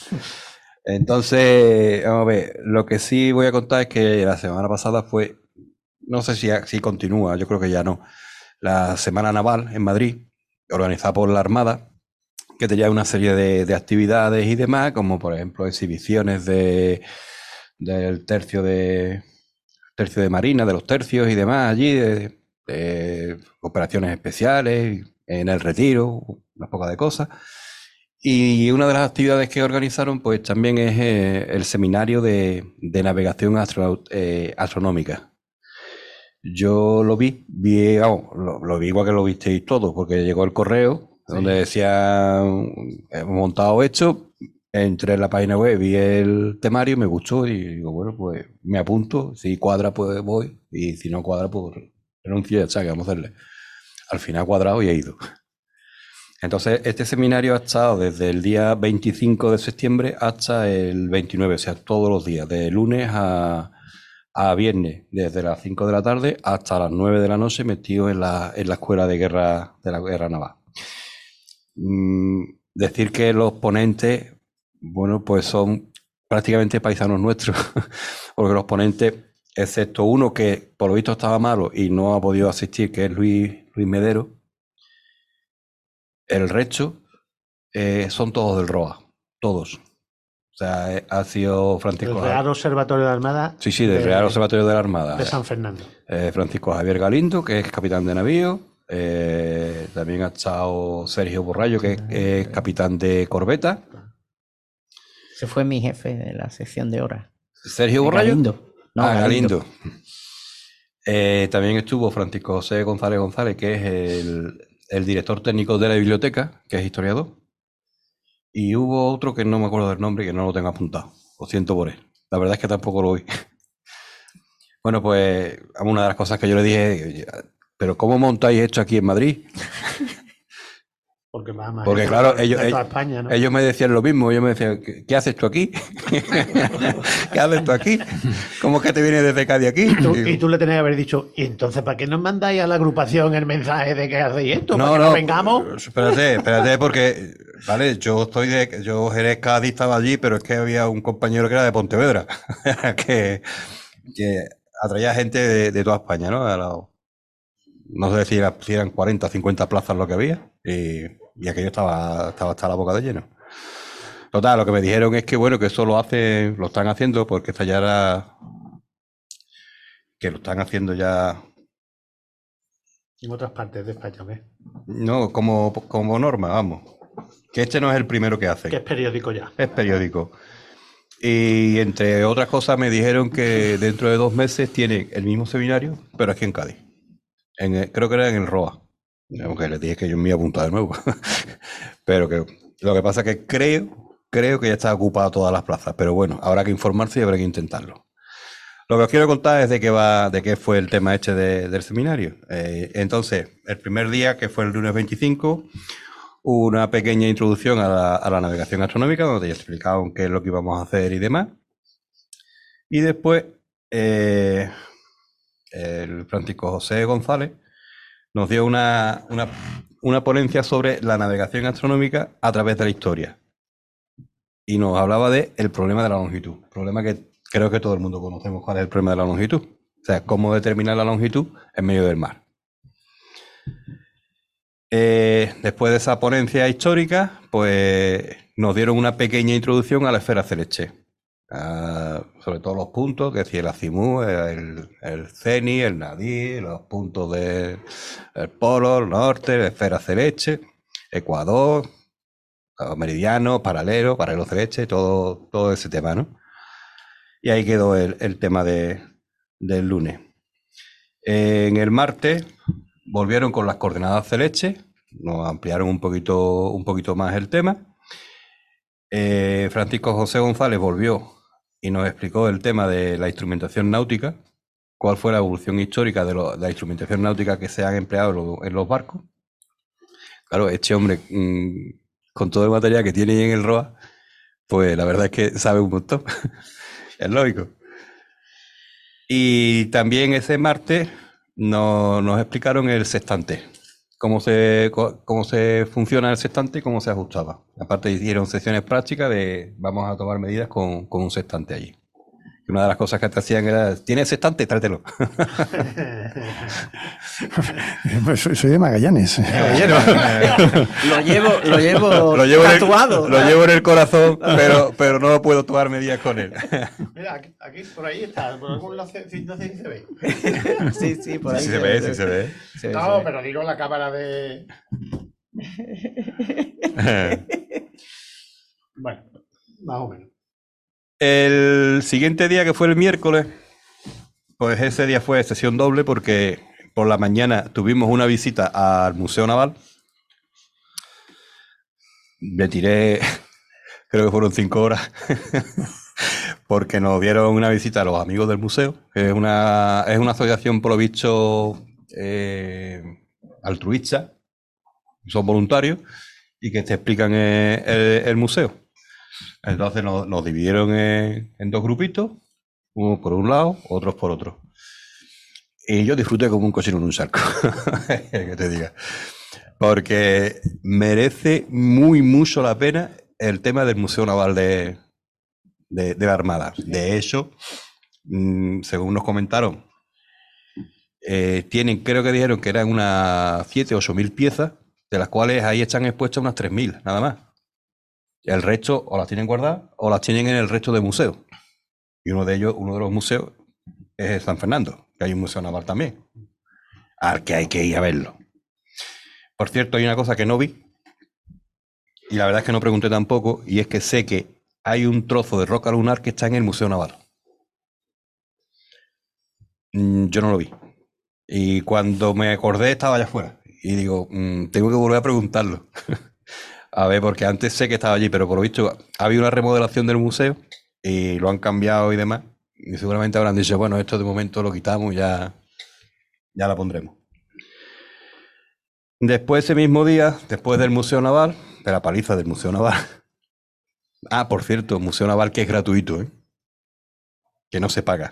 Entonces, vamos a ver, lo que sí voy a contar es que la semana pasada fue, no sé si, si continúa, yo creo que ya no, la Semana Naval en Madrid, organizada por la Armada, que tenía una serie de, de actividades y demás, como por ejemplo exhibiciones de... del tercio de tercio de marina, de los tercios y demás allí, de, de operaciones especiales, en el retiro, unas pocas de cosas. Y una de las actividades que organizaron pues también es eh, el seminario de, de navegación astro, eh, astronómica. Yo lo vi, vi vamos, lo, lo vi igual que lo visteis todos, porque llegó el correo sí. donde decía hemos montado esto. Entré en la página web, vi el temario, me gustó y digo, bueno, pues me apunto, si cuadra pues voy y si no cuadra pues renuncio y ya está, que vamos a hacerle. Al final cuadrado y he ido. Entonces este seminario ha estado desde el día veinticinco de septiembre hasta el veintinueve, o sea, todos los días, de lunes a, a viernes, desde las cinco de la tarde hasta las nueve de la noche metido en la, en la escuela de guerra, de la guerra naval. Mm, decir que los ponentes... Bueno, pues son prácticamente paisanos nuestros, porque los ponentes, excepto uno que por lo visto estaba malo y no ha podido asistir, que es Luis, Luis Medero, el resto eh, son todos del R O A, todos. O sea, eh, ha sido Francisco... Del Real Observatorio de la Armada. Sí, sí, del de, Real Observatorio de la Armada. De San Fernando. Eh, Francisco Javier Galindo, que es capitán de navío. Eh, también ha estado Sergio Borrallo, que es eh, capitán de corbeta. Ese fue mi jefe de la sección de horas. ¿Sergio Borrallo? Galindo. No, ah, Galindo. Galindo. Eh, también estuvo Francisco José González González, que es el, el director técnico de la biblioteca, que es historiador. Y hubo otro que no me acuerdo del nombre, que no lo tengo apuntado. Lo siento por él. La verdad es que tampoco lo oí. Bueno, pues una de las cosas que yo le dije, pero ¿cómo montáis esto aquí en Madrid? Porque, más, más Porque claro, ellos, ellos, España, ¿no? ellos me decían lo mismo, ellos me decían, ¿qué, qué haces tú aquí? ¿Qué haces tú aquí? ¿Cómo es que te vienes desde Cádiz aquí? ¿Tú, y tú le tenías que haber dicho, ¿y entonces para qué nos mandáis a la agrupación el mensaje de que hacéis esto? No, ¿Para que no, no vengamos? Espérate, espérate, porque, vale, yo estoy de, yo Jerez Cádiz estaba allí, pero es que había un compañero que era de Pontevedra, que, que atraía gente de, de toda España, ¿no? A la- no sé si, era- si eran cuarenta, cincuenta plazas lo que había, y, y aquello estaba, estaba hasta la boca de lleno. Total, lo que me dijeron es que bueno, que eso lo hacen, lo están haciendo porque esta ya era, que lo están haciendo ya, En otras partes de España, ¿ves? no, como, como norma, vamos. Que este no es el primero que hacen. Que es periódico ya. Es periódico. Y entre otras cosas me dijeron que dentro de dos meses tienen el mismo seminario, pero aquí en Cádiz. En el- creo que era en el ROA. Aunque les dije que yo me iba a apuntar de nuevo. Pero que lo que pasa es que creo, creo que ya está ocupado todas las plazas. Pero bueno, habrá que informarse y habrá que intentarlo. Lo que os quiero contar es de qué va, de qué fue el tema este de- del seminario. Eh, entonces, el primer día, que fue el lunes veinticinco, una pequeña introducción a la, a la navegación astronómica, donde ya explicaban qué es lo que íbamos a hacer y demás. Y después, eh, el Francisco José González nos dio una, una, una ponencia sobre la navegación astronómica a través de la historia. Y nos hablaba de el problema de la longitud. Problema que creo que todo el mundo conocemos cuál es el problema de la longitud. O sea, cómo determinar la longitud en medio del mar. Eh, después de esa ponencia histórica, pues nos dieron una pequeña introducción a la esfera celeste. Ah, sobre todo los puntos, que decía el azimú, el, el ceni, el nadí, los puntos del polo, el norte, la esfera celeste, ecuador, los meridianos, paralelo, paralelo celeste, todo, todo ese tema, ¿no? Y ahí quedó el, el tema de, del lunes. En el martes volvieron con las coordenadas celestes, nos ampliaron un poquito, un poquito más el tema. Eh, Francisco José González volvió y nos explicó el tema de la instrumentación náutica, cuál fue la evolución histórica de, lo, de la instrumentación náutica que se han empleado lo, en los barcos. Claro, este hombre, mmm, con todo el material que tiene en el ROA, pues la verdad es que sabe un montón. Es lógico. Y también ese martes nos, nos explicaron el sextante, cómo se, cómo se funciona el sextante y cómo se ajustaba. Aparte hicieron sesiones prácticas de vamos a tomar medidas con, con un sextante allí. Y una de las cosas que te hacían era, ¿tienes sextante? Tráetelo. Pues soy, soy de Magallanes. Lo llevo, lo llevo, lo llevo tatuado. En el, lo llevo en el corazón, pero, pero no puedo tomar medidas con él. Mira, aquí, aquí por ahí está. Por algún lado, se- no sé si se ve. Sí, sí, por ahí. Sí se ve, sí se ve. Se ve, No, se ve. pero digo la cámara de. Bueno, más o menos. El siguiente día, que fue el miércoles, pues ese día fue sesión doble porque por la mañana tuvimos una visita al Museo Naval. Me tiré, creo que fueron cinco horas, porque nos dieron una visita a los amigos del museo, que es una, es una asociación por lo visto eh, altruista, son voluntarios y que te explican el, el, el museo. Entonces nos, nos dividieron en, en dos grupitos, uno por un lado, otros por otro. Y yo disfruté como un cochino en un charco, que te diga. Porque merece muy mucho la pena el tema del Museo Naval de, de, de la Armada. De hecho, mmm, según nos comentaron, eh, tienen, creo que dijeron que eran unas siete o ocho mil piezas, de las cuales ahí están expuestas unas tres mil, nada más. El resto o las tienen guardadas o las tienen en el resto de museos. Y uno de ellos, uno de los museos, es San Fernando, que hay un museo naval también, al que hay que ir a verlo. Por cierto, hay una cosa que no vi, y la verdad es que no pregunté tampoco, y es que sé que hay un trozo de roca lunar que está en el Museo Naval. Mm, yo no lo vi. Y cuando me acordé estaba allá afuera. Y digo, mmm, tengo que volver a preguntarlo. A ver, porque antes sé que estaba allí, pero por lo visto ha habido una remodelación del museo y lo han cambiado y demás. Y seguramente habrán dicho, bueno, esto de momento lo quitamos y ya, ya la pondremos. Después, ese mismo día, después del Museo Naval, de la paliza del Museo Naval. Ah, por cierto, Museo Naval que es gratuito, ¿eh? Que no se paga.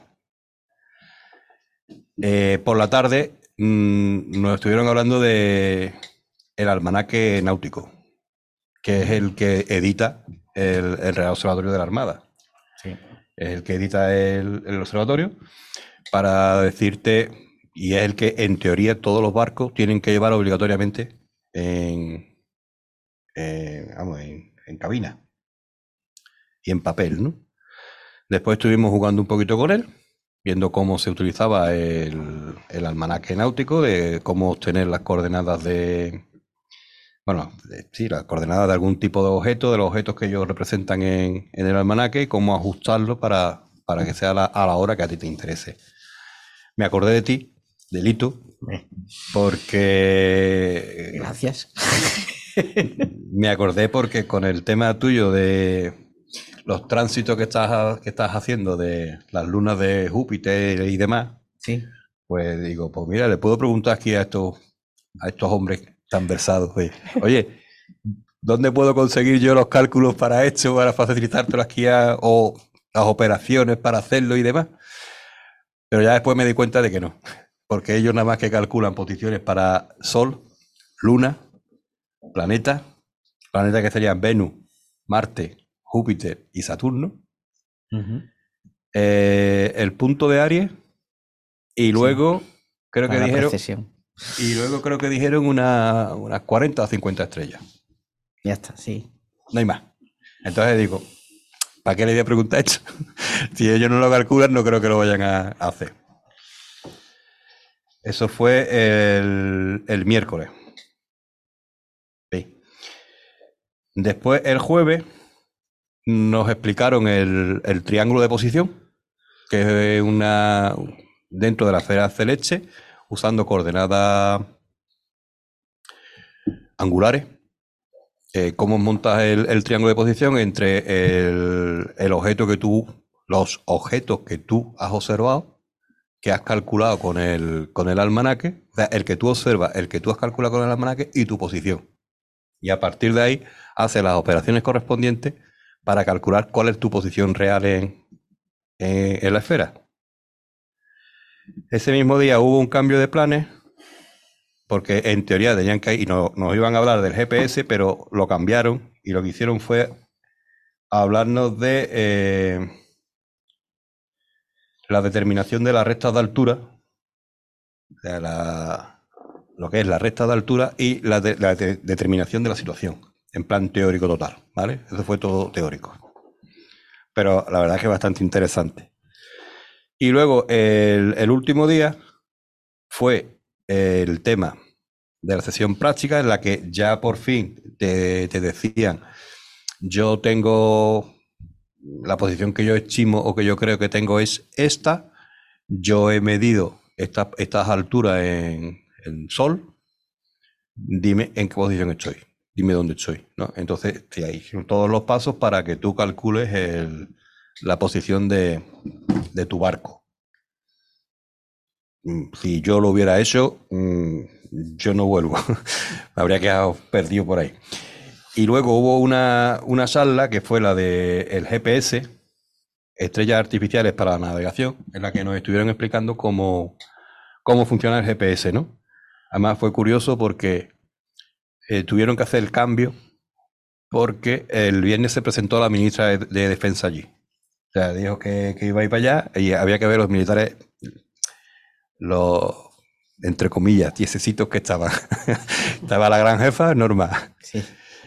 Eh, por la tarde mmm, nos estuvieron hablando de el almanaque náutico, que es el que edita el, el Real Observatorio de la Armada. Sí. es el que edita el, el observatorio, para decirte, y es el que en teoría todos los barcos tienen que llevar obligatoriamente en, en, vamos, en, en cabina y en papel, ¿no? Después estuvimos jugando un poquito con él, viendo cómo se utilizaba el, el almanaque náutico, de cómo obtener las coordenadas de, bueno, de, sí, las coordenadas de algún tipo de objeto, de los objetos que ellos representan en, en el almanaque, y cómo ajustarlo para, para que sea la, a la hora que a ti te interese. Me acordé de ti, de Lito, porque... Gracias. Me acordé porque con el tema tuyo de los tránsitos que estás, que estás haciendo de las lunas de Júpiter y demás, Sí. pues digo, pues mira, le puedo preguntar aquí a estos, a estos hombres tan versados, oye, oye, ¿dónde puedo conseguir yo los cálculos para esto, para facilitártelo aquí a, o las operaciones para hacerlo y demás? Pero ya después me di cuenta de que no, porque ellos nada más que calculan posiciones para Sol, Luna, planeta, planetas que serían Venus, Marte, Júpiter y Saturno, Uh-huh. eh, el punto de Aries, y luego sí, creo Para que la dijeron precesión. y luego creo que dijeron una, unas cuarenta o cincuenta estrellas. Ya está, sí. No hay más. Entonces digo, ¿para qué le voy a preguntar esto? Si ellos no lo calculan, no creo que lo vayan a, a hacer. Eso fue el, el miércoles. Sí. Después, el jueves, nos explicaron el, el triángulo de posición, que es una dentro de la esfera celeste, usando coordenadas angulares. Eh, cómo montas el, el triángulo de posición entre el, el objeto que tú, los objetos que tú has observado, que has calculado con el, con el almanaque, o sea, el que tú observas, el que tú has calculado con el almanaque y tu posición. Y a partir de ahí haces las operaciones correspondientes para calcular cuál es tu posición real en, en, en la esfera. Ese mismo día hubo un cambio de planes, porque en teoría tenían que ir, y no, nos iban a hablar del G P S, pero lo cambiaron y lo que hicieron fue hablarnos de eh, la determinación de las rectas de altura, o sea, la, lo que es la recta de altura y la, de, la de, determinación de la situación, en plan teórico total, ¿vale? Eso fue todo teórico. Pero la verdad es que es bastante interesante. Y luego el, el último día fue el tema de la sesión práctica, en la que ya por fin te, te decían, yo tengo la posición que yo estimo o que yo creo que tengo es esta, yo he medido esta, estas alturas en, en Sol, dime en qué posición estoy, dime dónde estoy, ¿no? Entonces, sí, ahí son todos los pasos para que tú calcules el, la posición de, de tu barco. Si yo lo hubiera hecho, yo no vuelvo. Me habría quedado perdido por ahí. Y luego hubo una, una charla que fue la del G P S, Estrellas Artificiales para la Navegación, en la que nos estuvieron explicando cómo, cómo funciona el G P S, ¿no? Además fue curioso porque eh, tuvieron que hacer el cambio porque el viernes se presentó la ministra de, de Defensa allí. O sea, dijo que, que iba a ir para allá y había que ver los militares, los, entre comillas, tiesecitos que estaban. Estaba la gran jefa, Norma. Sí.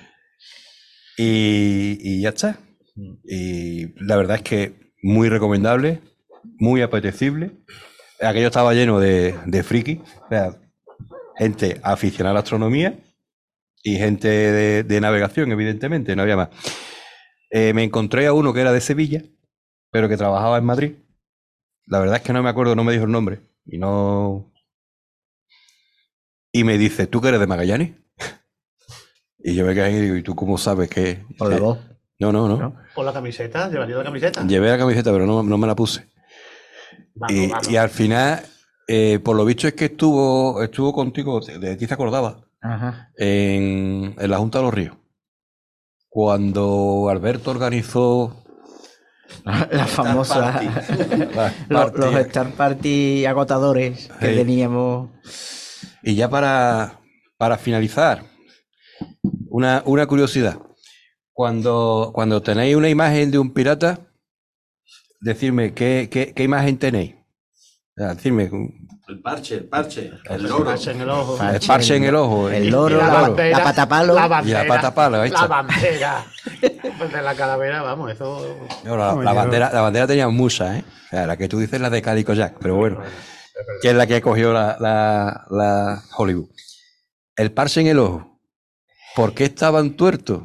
Y, y ya está. Y la verdad es que muy recomendable, muy apetecible. Aquello estaba lleno de, de friki, o sea, gente aficionada a la astronomía y gente de, de navegación, evidentemente, no había más. Eh, me encontré a uno que era de Sevilla, pero que trabajaba en Madrid. La verdad es que no me acuerdo, no me dijo el nombre. Y no... Y me dice, ¿tú que eres de Magallanes? Y yo me quedé y digo, ¿y tú cómo sabes que...? Por la eh, voz. No, no, no. ¿No? ¿Por la camiseta? ¿Llevaría la camiseta? Llevé la camiseta, pero no, no me la puse. Vamos, Y, vamos. y al final, eh, por lo visto es que estuvo, estuvo contigo, de ti te acordabas, Ajá. en, en la Junta de los Ríos. Cuando Alberto organizó La famosa. las Los, los parties. Star Party agotadores que Sí. teníamos. Y ya para, para finalizar, una, una curiosidad. Cuando, cuando tenéis una imagen de un pirata, decirme qué, qué, qué imagen tenéis. O sea, decirme. El parche, el parche, el El loro. parche en el ojo. El parche en el ojo. El y- loro, y la claro, bandera. La patapalo. La Y la bandera. patapalo, ahí La está. bandera. Pues de la calavera, vamos, eso... No, la, Oye, la no. bandera, la bandera tenía muchas, ¿eh? O sea, la que tú dices es la de Calico Jack, pero bueno, que es la que cogió la, la, la Hollywood. El parche en el ojo. ¿Por qué estaban tuertos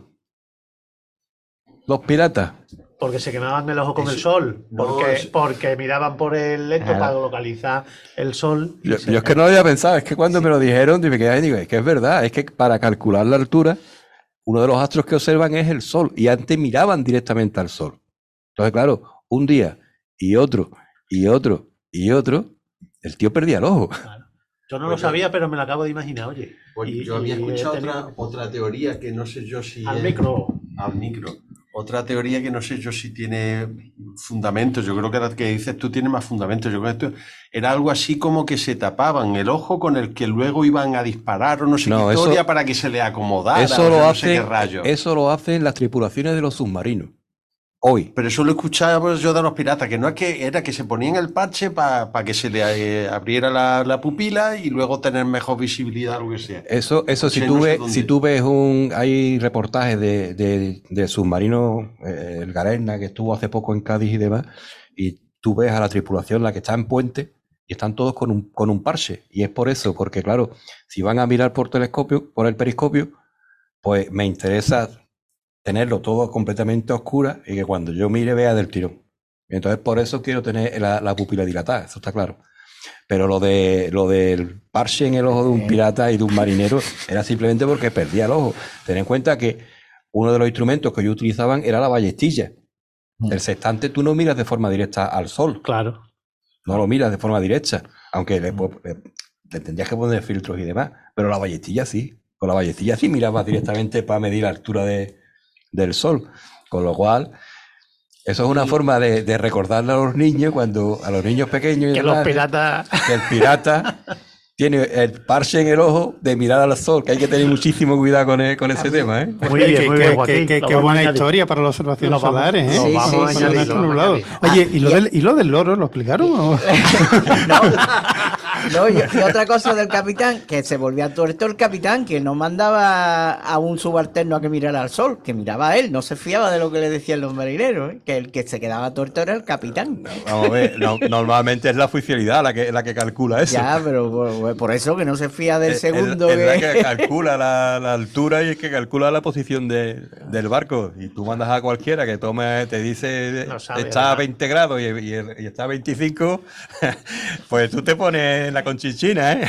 los piratas? Porque se quemaban el ojo con Eso- el sol. no, Porque, es- porque miraban por el lento Claro. para localizar el sol. y Yo, se- yo es que no lo había pensado, es que cuando me lo dijeron, dije, que, digo, es que es verdad, es que para calcular la altura, uno de los astros que observan es el sol, y antes miraban directamente al sol. Entonces, claro, un día y otro, y otro, y otro, el tío perdía el ojo. Yo no Pues lo yo- sabía, pero me lo acabo de imaginar, oye. Pues Y- yo había y he escuchado tenido- otra, otra teoría que no sé yo si Al es- micro. al micro. Otra teoría que no sé yo si tiene fundamentos. Yo creo que la que dices tú tiene más fundamentos. Yo creo que esto era algo así como que se tapaban el ojo con el que luego iban a disparar o no sé No, qué eso- historia para que se le acomodara. Eso o sea, lo, no sé qué hacen, rayo. eso lo hacen las tripulaciones de los submarinos. Hoy. Pero eso lo escuchaba yo de los piratas, que no es que era que se ponían el parche para que se le eh, abriera la, la pupila y luego tener mejor visibilidad o lo que sea. Eso, eso si Sí, tú no sé ves, dónde. si tú ves un, hay reportajes de, de, de submarinos, eh, el Garena, que estuvo hace poco en Cádiz y demás, y tú ves a la tripulación, la que está en puente, y están todos con un, con un parche. Y es por eso, porque claro, si van a mirar por telescopio, por el periscopio, pues me interesa tenerlo todo completamente a oscuras y que cuando yo mire vea del tirón. Y entonces por eso quiero tener la, la pupila dilatada, eso está claro. Pero lo de lo del parche en el ojo de un pirata y de un marinero era simplemente porque perdía el ojo. Ten en cuenta que uno de los instrumentos que ellos utilizaban era la ballestilla. El sextante tú no miras de forma directa al sol, Claro. no lo miras de forma directa, aunque le, pu- le- le tendrías que poner filtros y demás, pero la ballestilla sí. Con la ballestilla sí mirabas directamente para medir la altura de, del sol. Con lo cual, eso es una forma de, de recordarle a los niños, cuando a los niños pequeños y Que los demás, piratas... que el pirata tiene el parche en el ojo de mirar al sol, que hay que tener muchísimo cuidado con, e- con ese tema, ¿eh? Muy Oye, bien, que- muy que- bien, que- Joaquín. que- Lo Qué vamos a buena añadir. historia para las observaciones Lo vamos- solares, ¿eh? lo Sí, vamos sí, a sí, añadir, Por lo un vamos a lado. añadir. Oye, ¿y lo, Ah, del, ¿y lo del loro lo explicaron? o? No, no, y, y otra cosa del capitán, que se volvía tuerto el capitán, que no mandaba a un subalterno a que mirara al sol, que miraba a él, no se fiaba de lo que le decían los marineros, ¿eh? Que el que se quedaba tuerto era el capitán. Vamos a ver, no- normalmente es la oficialidad la que, la que calcula eso. Ya, pero por, por eso que no se fía del Es- segundo es, es la que... que calcula la, la altura y es que calcula la posición de- del barco. Y tú mandas a cualquiera que tome, te dice No sabe, está a además. veinte grados y, y- y está a veinticinco, pues tú te pones la conchinchina, ¿eh?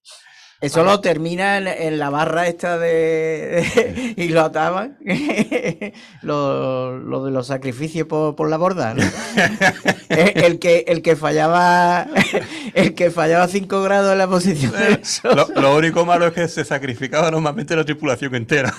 Eso lo termina en, en la barra esta de... y lo ataban. lo, lo de los sacrificios por, por la borda, ¿no? el, el que, el que fallaba el que fallaba cinco grados en la posición del sol. Lo, lo único malo es que se sacrificaba normalmente la tripulación entera,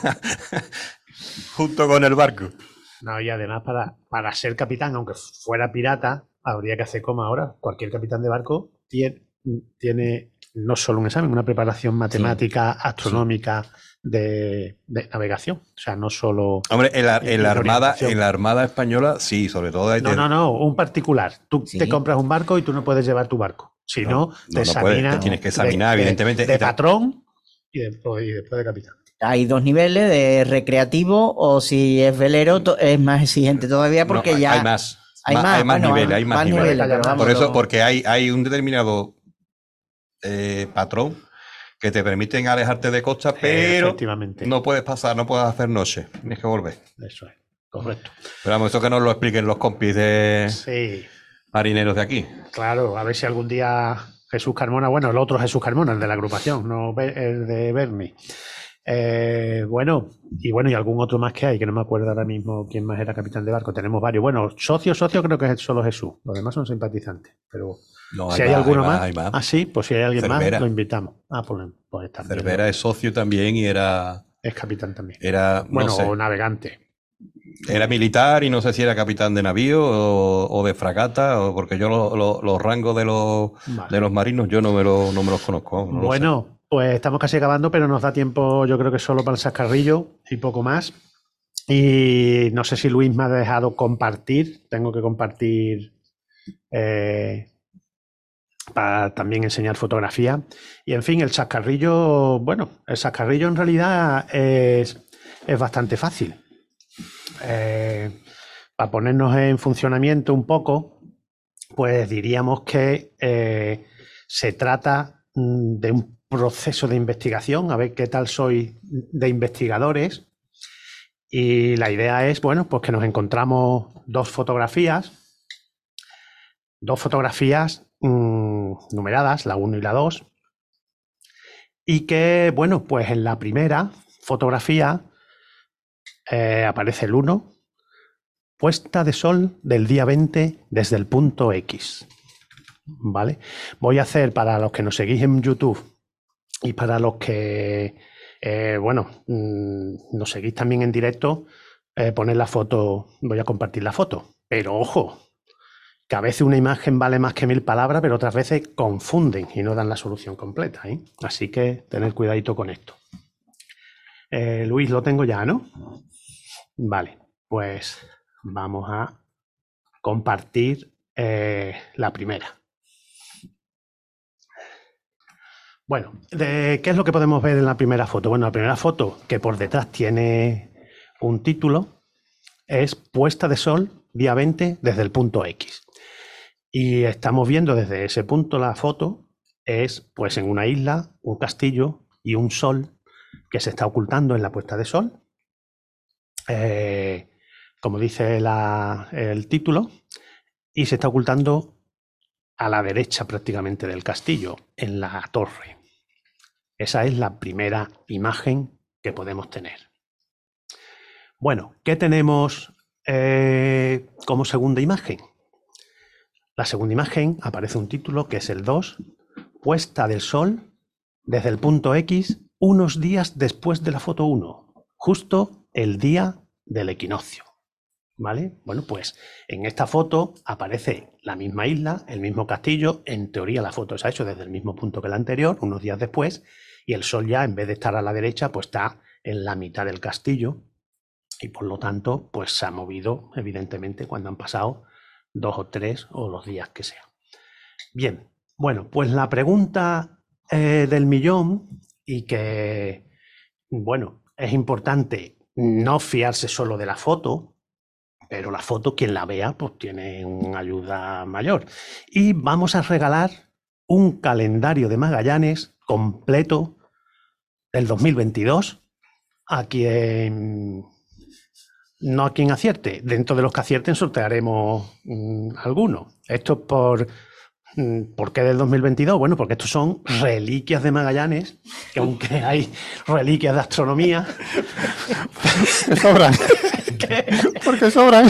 junto con el barco. No, y además para, para ser capitán, aunque fuera pirata, habría que hacer como ahora. Cualquier capitán de barco tiene, tiene no solo un examen, una preparación matemática, astronómica, de, de navegación. O sea, no solo... Hombre, en la, en la de armada, orientación. en la armada española, sí, sobre todo hay No, no, no, un particular. Tú Sí. te compras un barco y tú no puedes llevar tu barco. Si no, No, te no, no puedes, examina. te tienes que examinar, de- de- evidentemente. De, Y ta- patrón y después, y después de capitán. Hay dos niveles, de recreativo o si es velero to- es más exigente todavía porque No, hay- ya hay más. hay Ma- más, hay más bueno, niveles, hay más niveles. pero vamos, Por eso, lo- porque hay, hay un determinado eh, patrón que te permiten alejarte de costa, pero Efectivamente. no puedes pasar, no puedes hacer noche, tienes que volver. Eso es, correcto. Pero vamos, eso que nos lo expliquen los compis de Sí, marineros de aquí. claro, a ver si algún día Jesús Carmona, bueno, el otro Jesús Carmona, el de la agrupación, no Be- el de Bernie. Eh, bueno, y bueno, y algún otro más que hay, que no me acuerdo ahora mismo quién más era capitán de barco. Tenemos varios. Bueno, socio, socio, creo que es solo Jesús. Los demás son simpatizantes. Pero No, si hay, alguno más, hay más. ah, sí, pues si hay alguien Cervera. más, lo invitamos. Ah, pues, pues también. Cervera es socio también y era, Es capitán también. era, no Bueno, sé, o navegante. era militar y no sé si era capitán de navío o, o de fragata, o porque yo lo- lo- los rangos de los, Vale. de los marinos yo no me, lo- no me los conozco. no lo sé. Bueno, pues estamos casi acabando, pero nos da tiempo, yo creo que solo para el chascarrillo y poco más. Y no sé si Luis me ha dejado compartir. Tengo que compartir eh, para también enseñar fotografía. Y en fin, el chascarrillo, bueno, el chascarrillo en realidad es, es bastante fácil. Eh, para ponernos en funcionamiento un poco, pues diríamos que eh, se trata de un proceso de investigación, a ver qué tal sois de investigadores. Y la idea es, bueno, pues que nos encontramos dos fotografías, dos fotografías mmm, numeradas, la uno y la dos, y que, bueno, pues en la primera fotografía eh, aparece el uno, puesta de sol del día veinte desde el punto X, ¿vale? Voy a hacer, para los que nos seguís en YouTube y para los que... Eh, bueno, mmm, nos seguís también en directo, eh, poner la foto, voy a compartir la foto, pero ojo, que a veces una imagen vale más que mil palabras, pero otras veces confunden y no dan la solución completa, ¿eh? Así que tener cuidadito con esto. Eh, Luis, lo tengo ya, ¿no? Vale, pues vamos a compartir eh, la primera. Bueno, de, ¿qué es lo que podemos ver en la primera foto? Bueno, la primera foto, que por detrás tiene un título, es puesta de sol día veinte desde el punto X. Y estamos viendo desde ese punto la foto, es pues en una isla, un castillo y un sol que se está ocultando en la puesta de sol. Eh, como dice la, el título, y se está ocultando a la derecha prácticamente del castillo, en la torre. Esa es la primera imagen que podemos tener. Bueno, ¿qué tenemos eh, como segunda imagen? La segunda imagen aparece un título que es el dos, puesta del sol desde el punto X unos días después de la foto uno, justo el día del equinoccio. ¿Vale? Bueno, pues en esta foto aparece la misma isla, el mismo castillo. En teoría la foto se ha hecho desde el mismo punto que la anterior, unos días después, y el sol ya, en vez de estar a la derecha, pues está en la mitad del castillo y por lo tanto pues se ha movido evidentemente cuando han pasado dos o tres o los días que sean. Bien, bueno, pues la pregunta eh, del millón, y que, bueno, es importante no fiarse solo de la foto, pero la foto, quien la vea, pues tiene una ayuda mayor. Y vamos a regalar un calendario de Magallanes completo del dos mil veintidós a quien, no a quien acierte. Dentro de los que acierten sortearemos mmm, alguno. Esto es por... ¿Por qué del dos mil veintidós? Bueno, porque estos son reliquias de Magallanes, que aunque hay reliquias de astronomía... sobran. Porque sobran.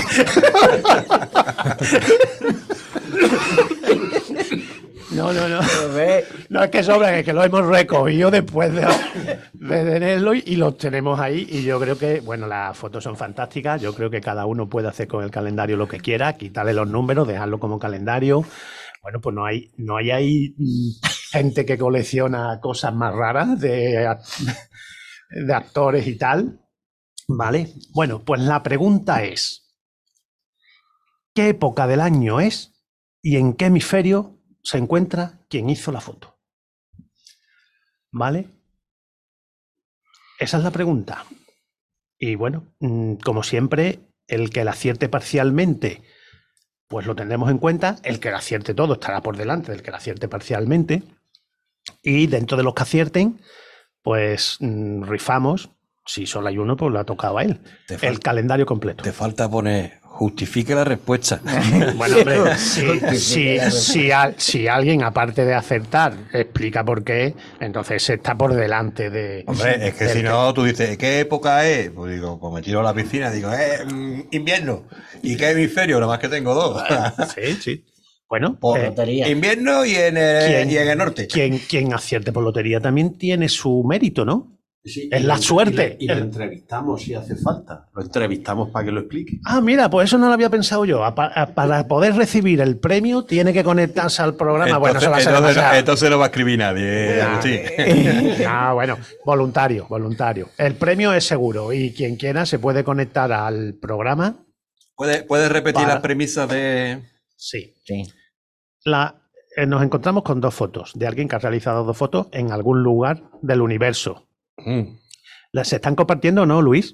No, no, no. No es que sobran, es que lo hemos recogido después de, de tenerlo y los tenemos ahí. Y yo creo que, bueno, las fotos son fantásticas. Yo creo que cada uno puede hacer con el calendario lo que quiera, quitarle los números, dejarlo como calendario. Bueno, pues no hay, no hay ahí gente que colecciona cosas más raras de, de actores y tal. Vale. Bueno, pues la pregunta es: ¿qué época del año es y en qué hemisferio se encuentra quien hizo la foto? ¿Vale? Esa es la pregunta. Y bueno, como siempre, el que la acierte parcialmente, pues lo tendremos en cuenta. El que la acierte todo estará por delante del que la acierte parcialmente. Y dentro de los que acierten, pues mmm, rifamos. Si solo hay uno, pues lo ha tocado a él. El falta, calendario completo. Te falta poner, justifique la respuesta. Bueno, hombre, si, si, si, a, si alguien, aparte de acertar, explica por qué, entonces está por delante de... Hombre, es que si no, tú dices, ¿qué época es? Pues digo, pues me tiro a la piscina, digo, eh, invierno. ¿Y qué hemisferio? Nada más que tengo dos. Sí, sí. Bueno, por eh, invierno y en, el, quien, y en el norte. Quien, quien acierte por lotería también tiene su mérito, ¿no? Sí, es y la lo- suerte. Y lo, y lo El- entrevistamos si hace falta. Lo entrevistamos para que lo explique. Ah, mira, pues eso no lo había pensado yo. A- a- Para poder recibir el premio tiene que conectarse al programa. bueno, eso va a ser entonces, demasiado. entonces no va a escribir nadie, Ah, Agustín. No, bueno, voluntario, voluntario. El premio es seguro y quien quiera se puede conectar al programa. ¿Puedes, puedes repetir Para- las premisas de...? Sí. Sí. La, eh, nos encontramos con dos fotos de alguien que ha realizado dos fotos en algún lugar del universo. Mm. ¿Las están compartiendo o no, Luis?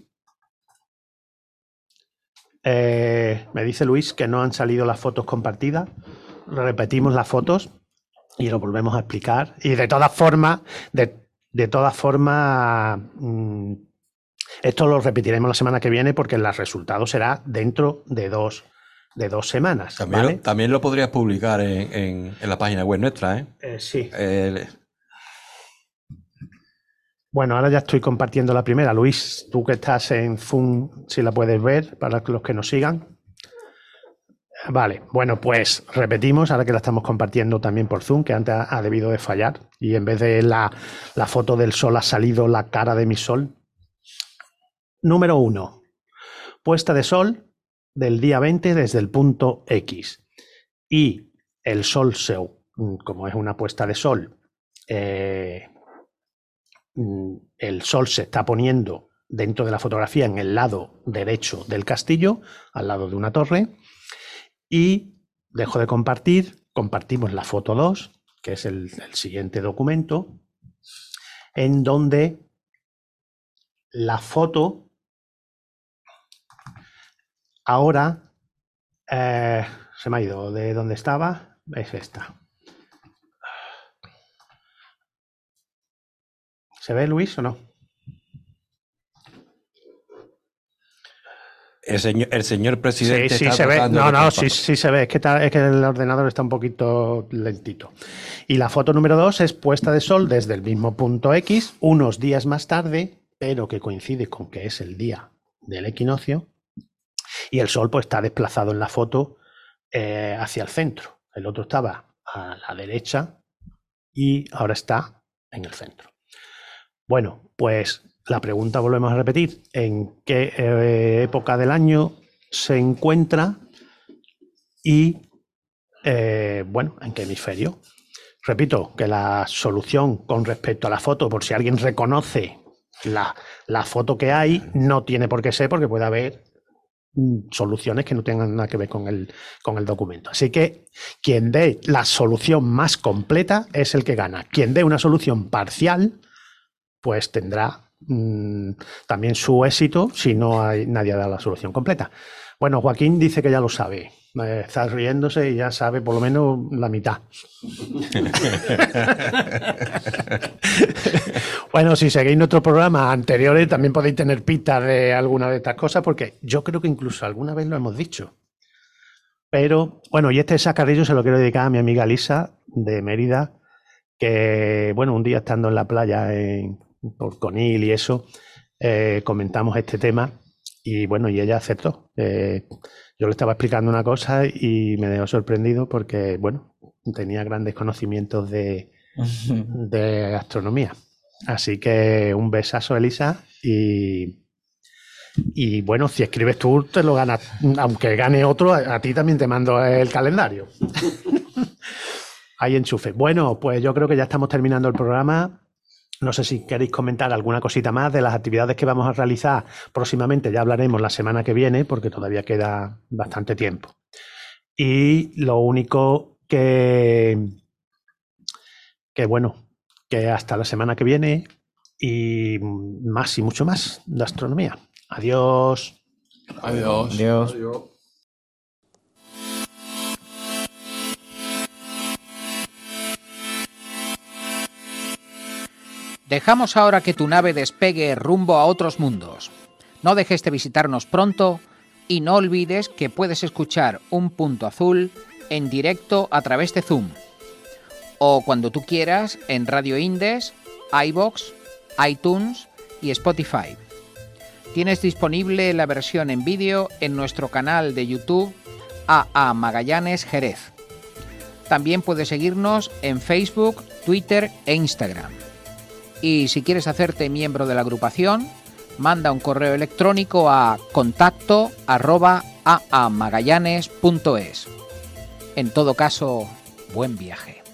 Eh, me dice Luis que no han salido las fotos compartidas. Repetimos las fotos y lo volvemos a explicar. Y de todas formas, de, de todas formas, mmm, esto lo repetiremos la semana que viene porque el resultado será dentro de dos, de dos semanas. También, ¿vale? lo, también lo podrías publicar en, en, en la página web nuestra, ¿eh? Eh, sí. El- Bueno, ahora ya estoy compartiendo la primera. Luis, tú que estás en Zoom, si la puedes ver para los que nos sigan. Vale, bueno, pues repetimos, ahora que la estamos compartiendo también por Zoom, que antes ha, ha debido de fallar. Y en vez de la, la foto del sol ha salido la cara de mi sol. Número uno. Puesta de sol del día veinte desde el punto X. Y el sol, se, como es una puesta de sol, eh, el sol se está poniendo dentro de la fotografía en el lado derecho del castillo, al lado de una torre, y dejo de compartir, compartimos la foto dos, que es el, el siguiente documento, en donde la foto ahora eh, se me ha ido de donde estaba, es esta. ¿Se ve, Luis, o no? El señor, el señor presidente Sí, sí está se ve. tratando No, de no, sí, compartir. sí se ve. Es que, ta- es que el ordenador está un poquito lentito. Y la foto número dos es puesta de sol desde el mismo punto X, unos días más tarde, pero que coincide con que es el día del equinoccio. Y el sol pues está desplazado en la foto eh, hacia el centro. El otro estaba a la derecha y ahora está en el centro. Bueno, pues la pregunta volvemos a repetir. ¿En qué eh, época del año se encuentra? Y, eh, bueno, ¿en qué hemisferio? Repito que la solución con respecto a la foto, por si alguien reconoce la, la foto que hay, no tiene por qué ser, porque puede haber mm, soluciones que no tengan nada que ver con el, con el documento. Así que quien dé la solución más completa es el que gana. Quien dé una solución parcial, pues tendrá mmm, también su éxito si no hay nadie da la solución completa. Bueno, Joaquín dice que ya lo sabe. Eh, está riéndose y ya sabe por lo menos la mitad. Bueno, si seguís nuestros programas anteriores también podéis tener pistas de alguna de estas cosas, porque yo creo que incluso alguna vez lo hemos dicho. Pero, bueno, y este sacarrillo se lo quiero dedicar a mi amiga Lisa de Mérida, que, bueno, un día estando en la playa en, por Conil y eso, eh, comentamos este tema y, bueno, y ella aceptó. Eh, yo le estaba explicando una cosa y me dejó sorprendido porque, bueno, tenía grandes conocimientos de, de astronomía. Así que un besazo, Elisa, y, y, bueno, si escribes tú, te lo ganas. Aunque gane otro, a, a ti también te mando el calendario. Hay enchufe. Bueno, pues yo creo que ya estamos terminando el programa. No sé si queréis comentar alguna cosita más de las actividades que vamos a realizar próximamente. Ya hablaremos la semana que viene porque todavía queda bastante tiempo. Y lo único que, que bueno, que hasta la semana que viene y más y mucho más de astronomía. Adiós. Adiós. Adiós. Adiós. Dejamos ahora que tu nave despegue rumbo a otros mundos. No dejes de visitarnos pronto y no olvides que puedes escuchar Un Punto Azul en directo a través de Zoom o cuando tú quieras en Radio Indes, iVoox, iTunes y Spotify. Tienes disponible la versión en vídeo en nuestro canal de YouTube A A Magallanes Jerez. También puedes seguirnos en Facebook, Twitter e Instagram. Y si quieres hacerte miembro de la agrupación, manda un correo electrónico a contacto arroba aamagallanes punto es. En todo caso, buen viaje.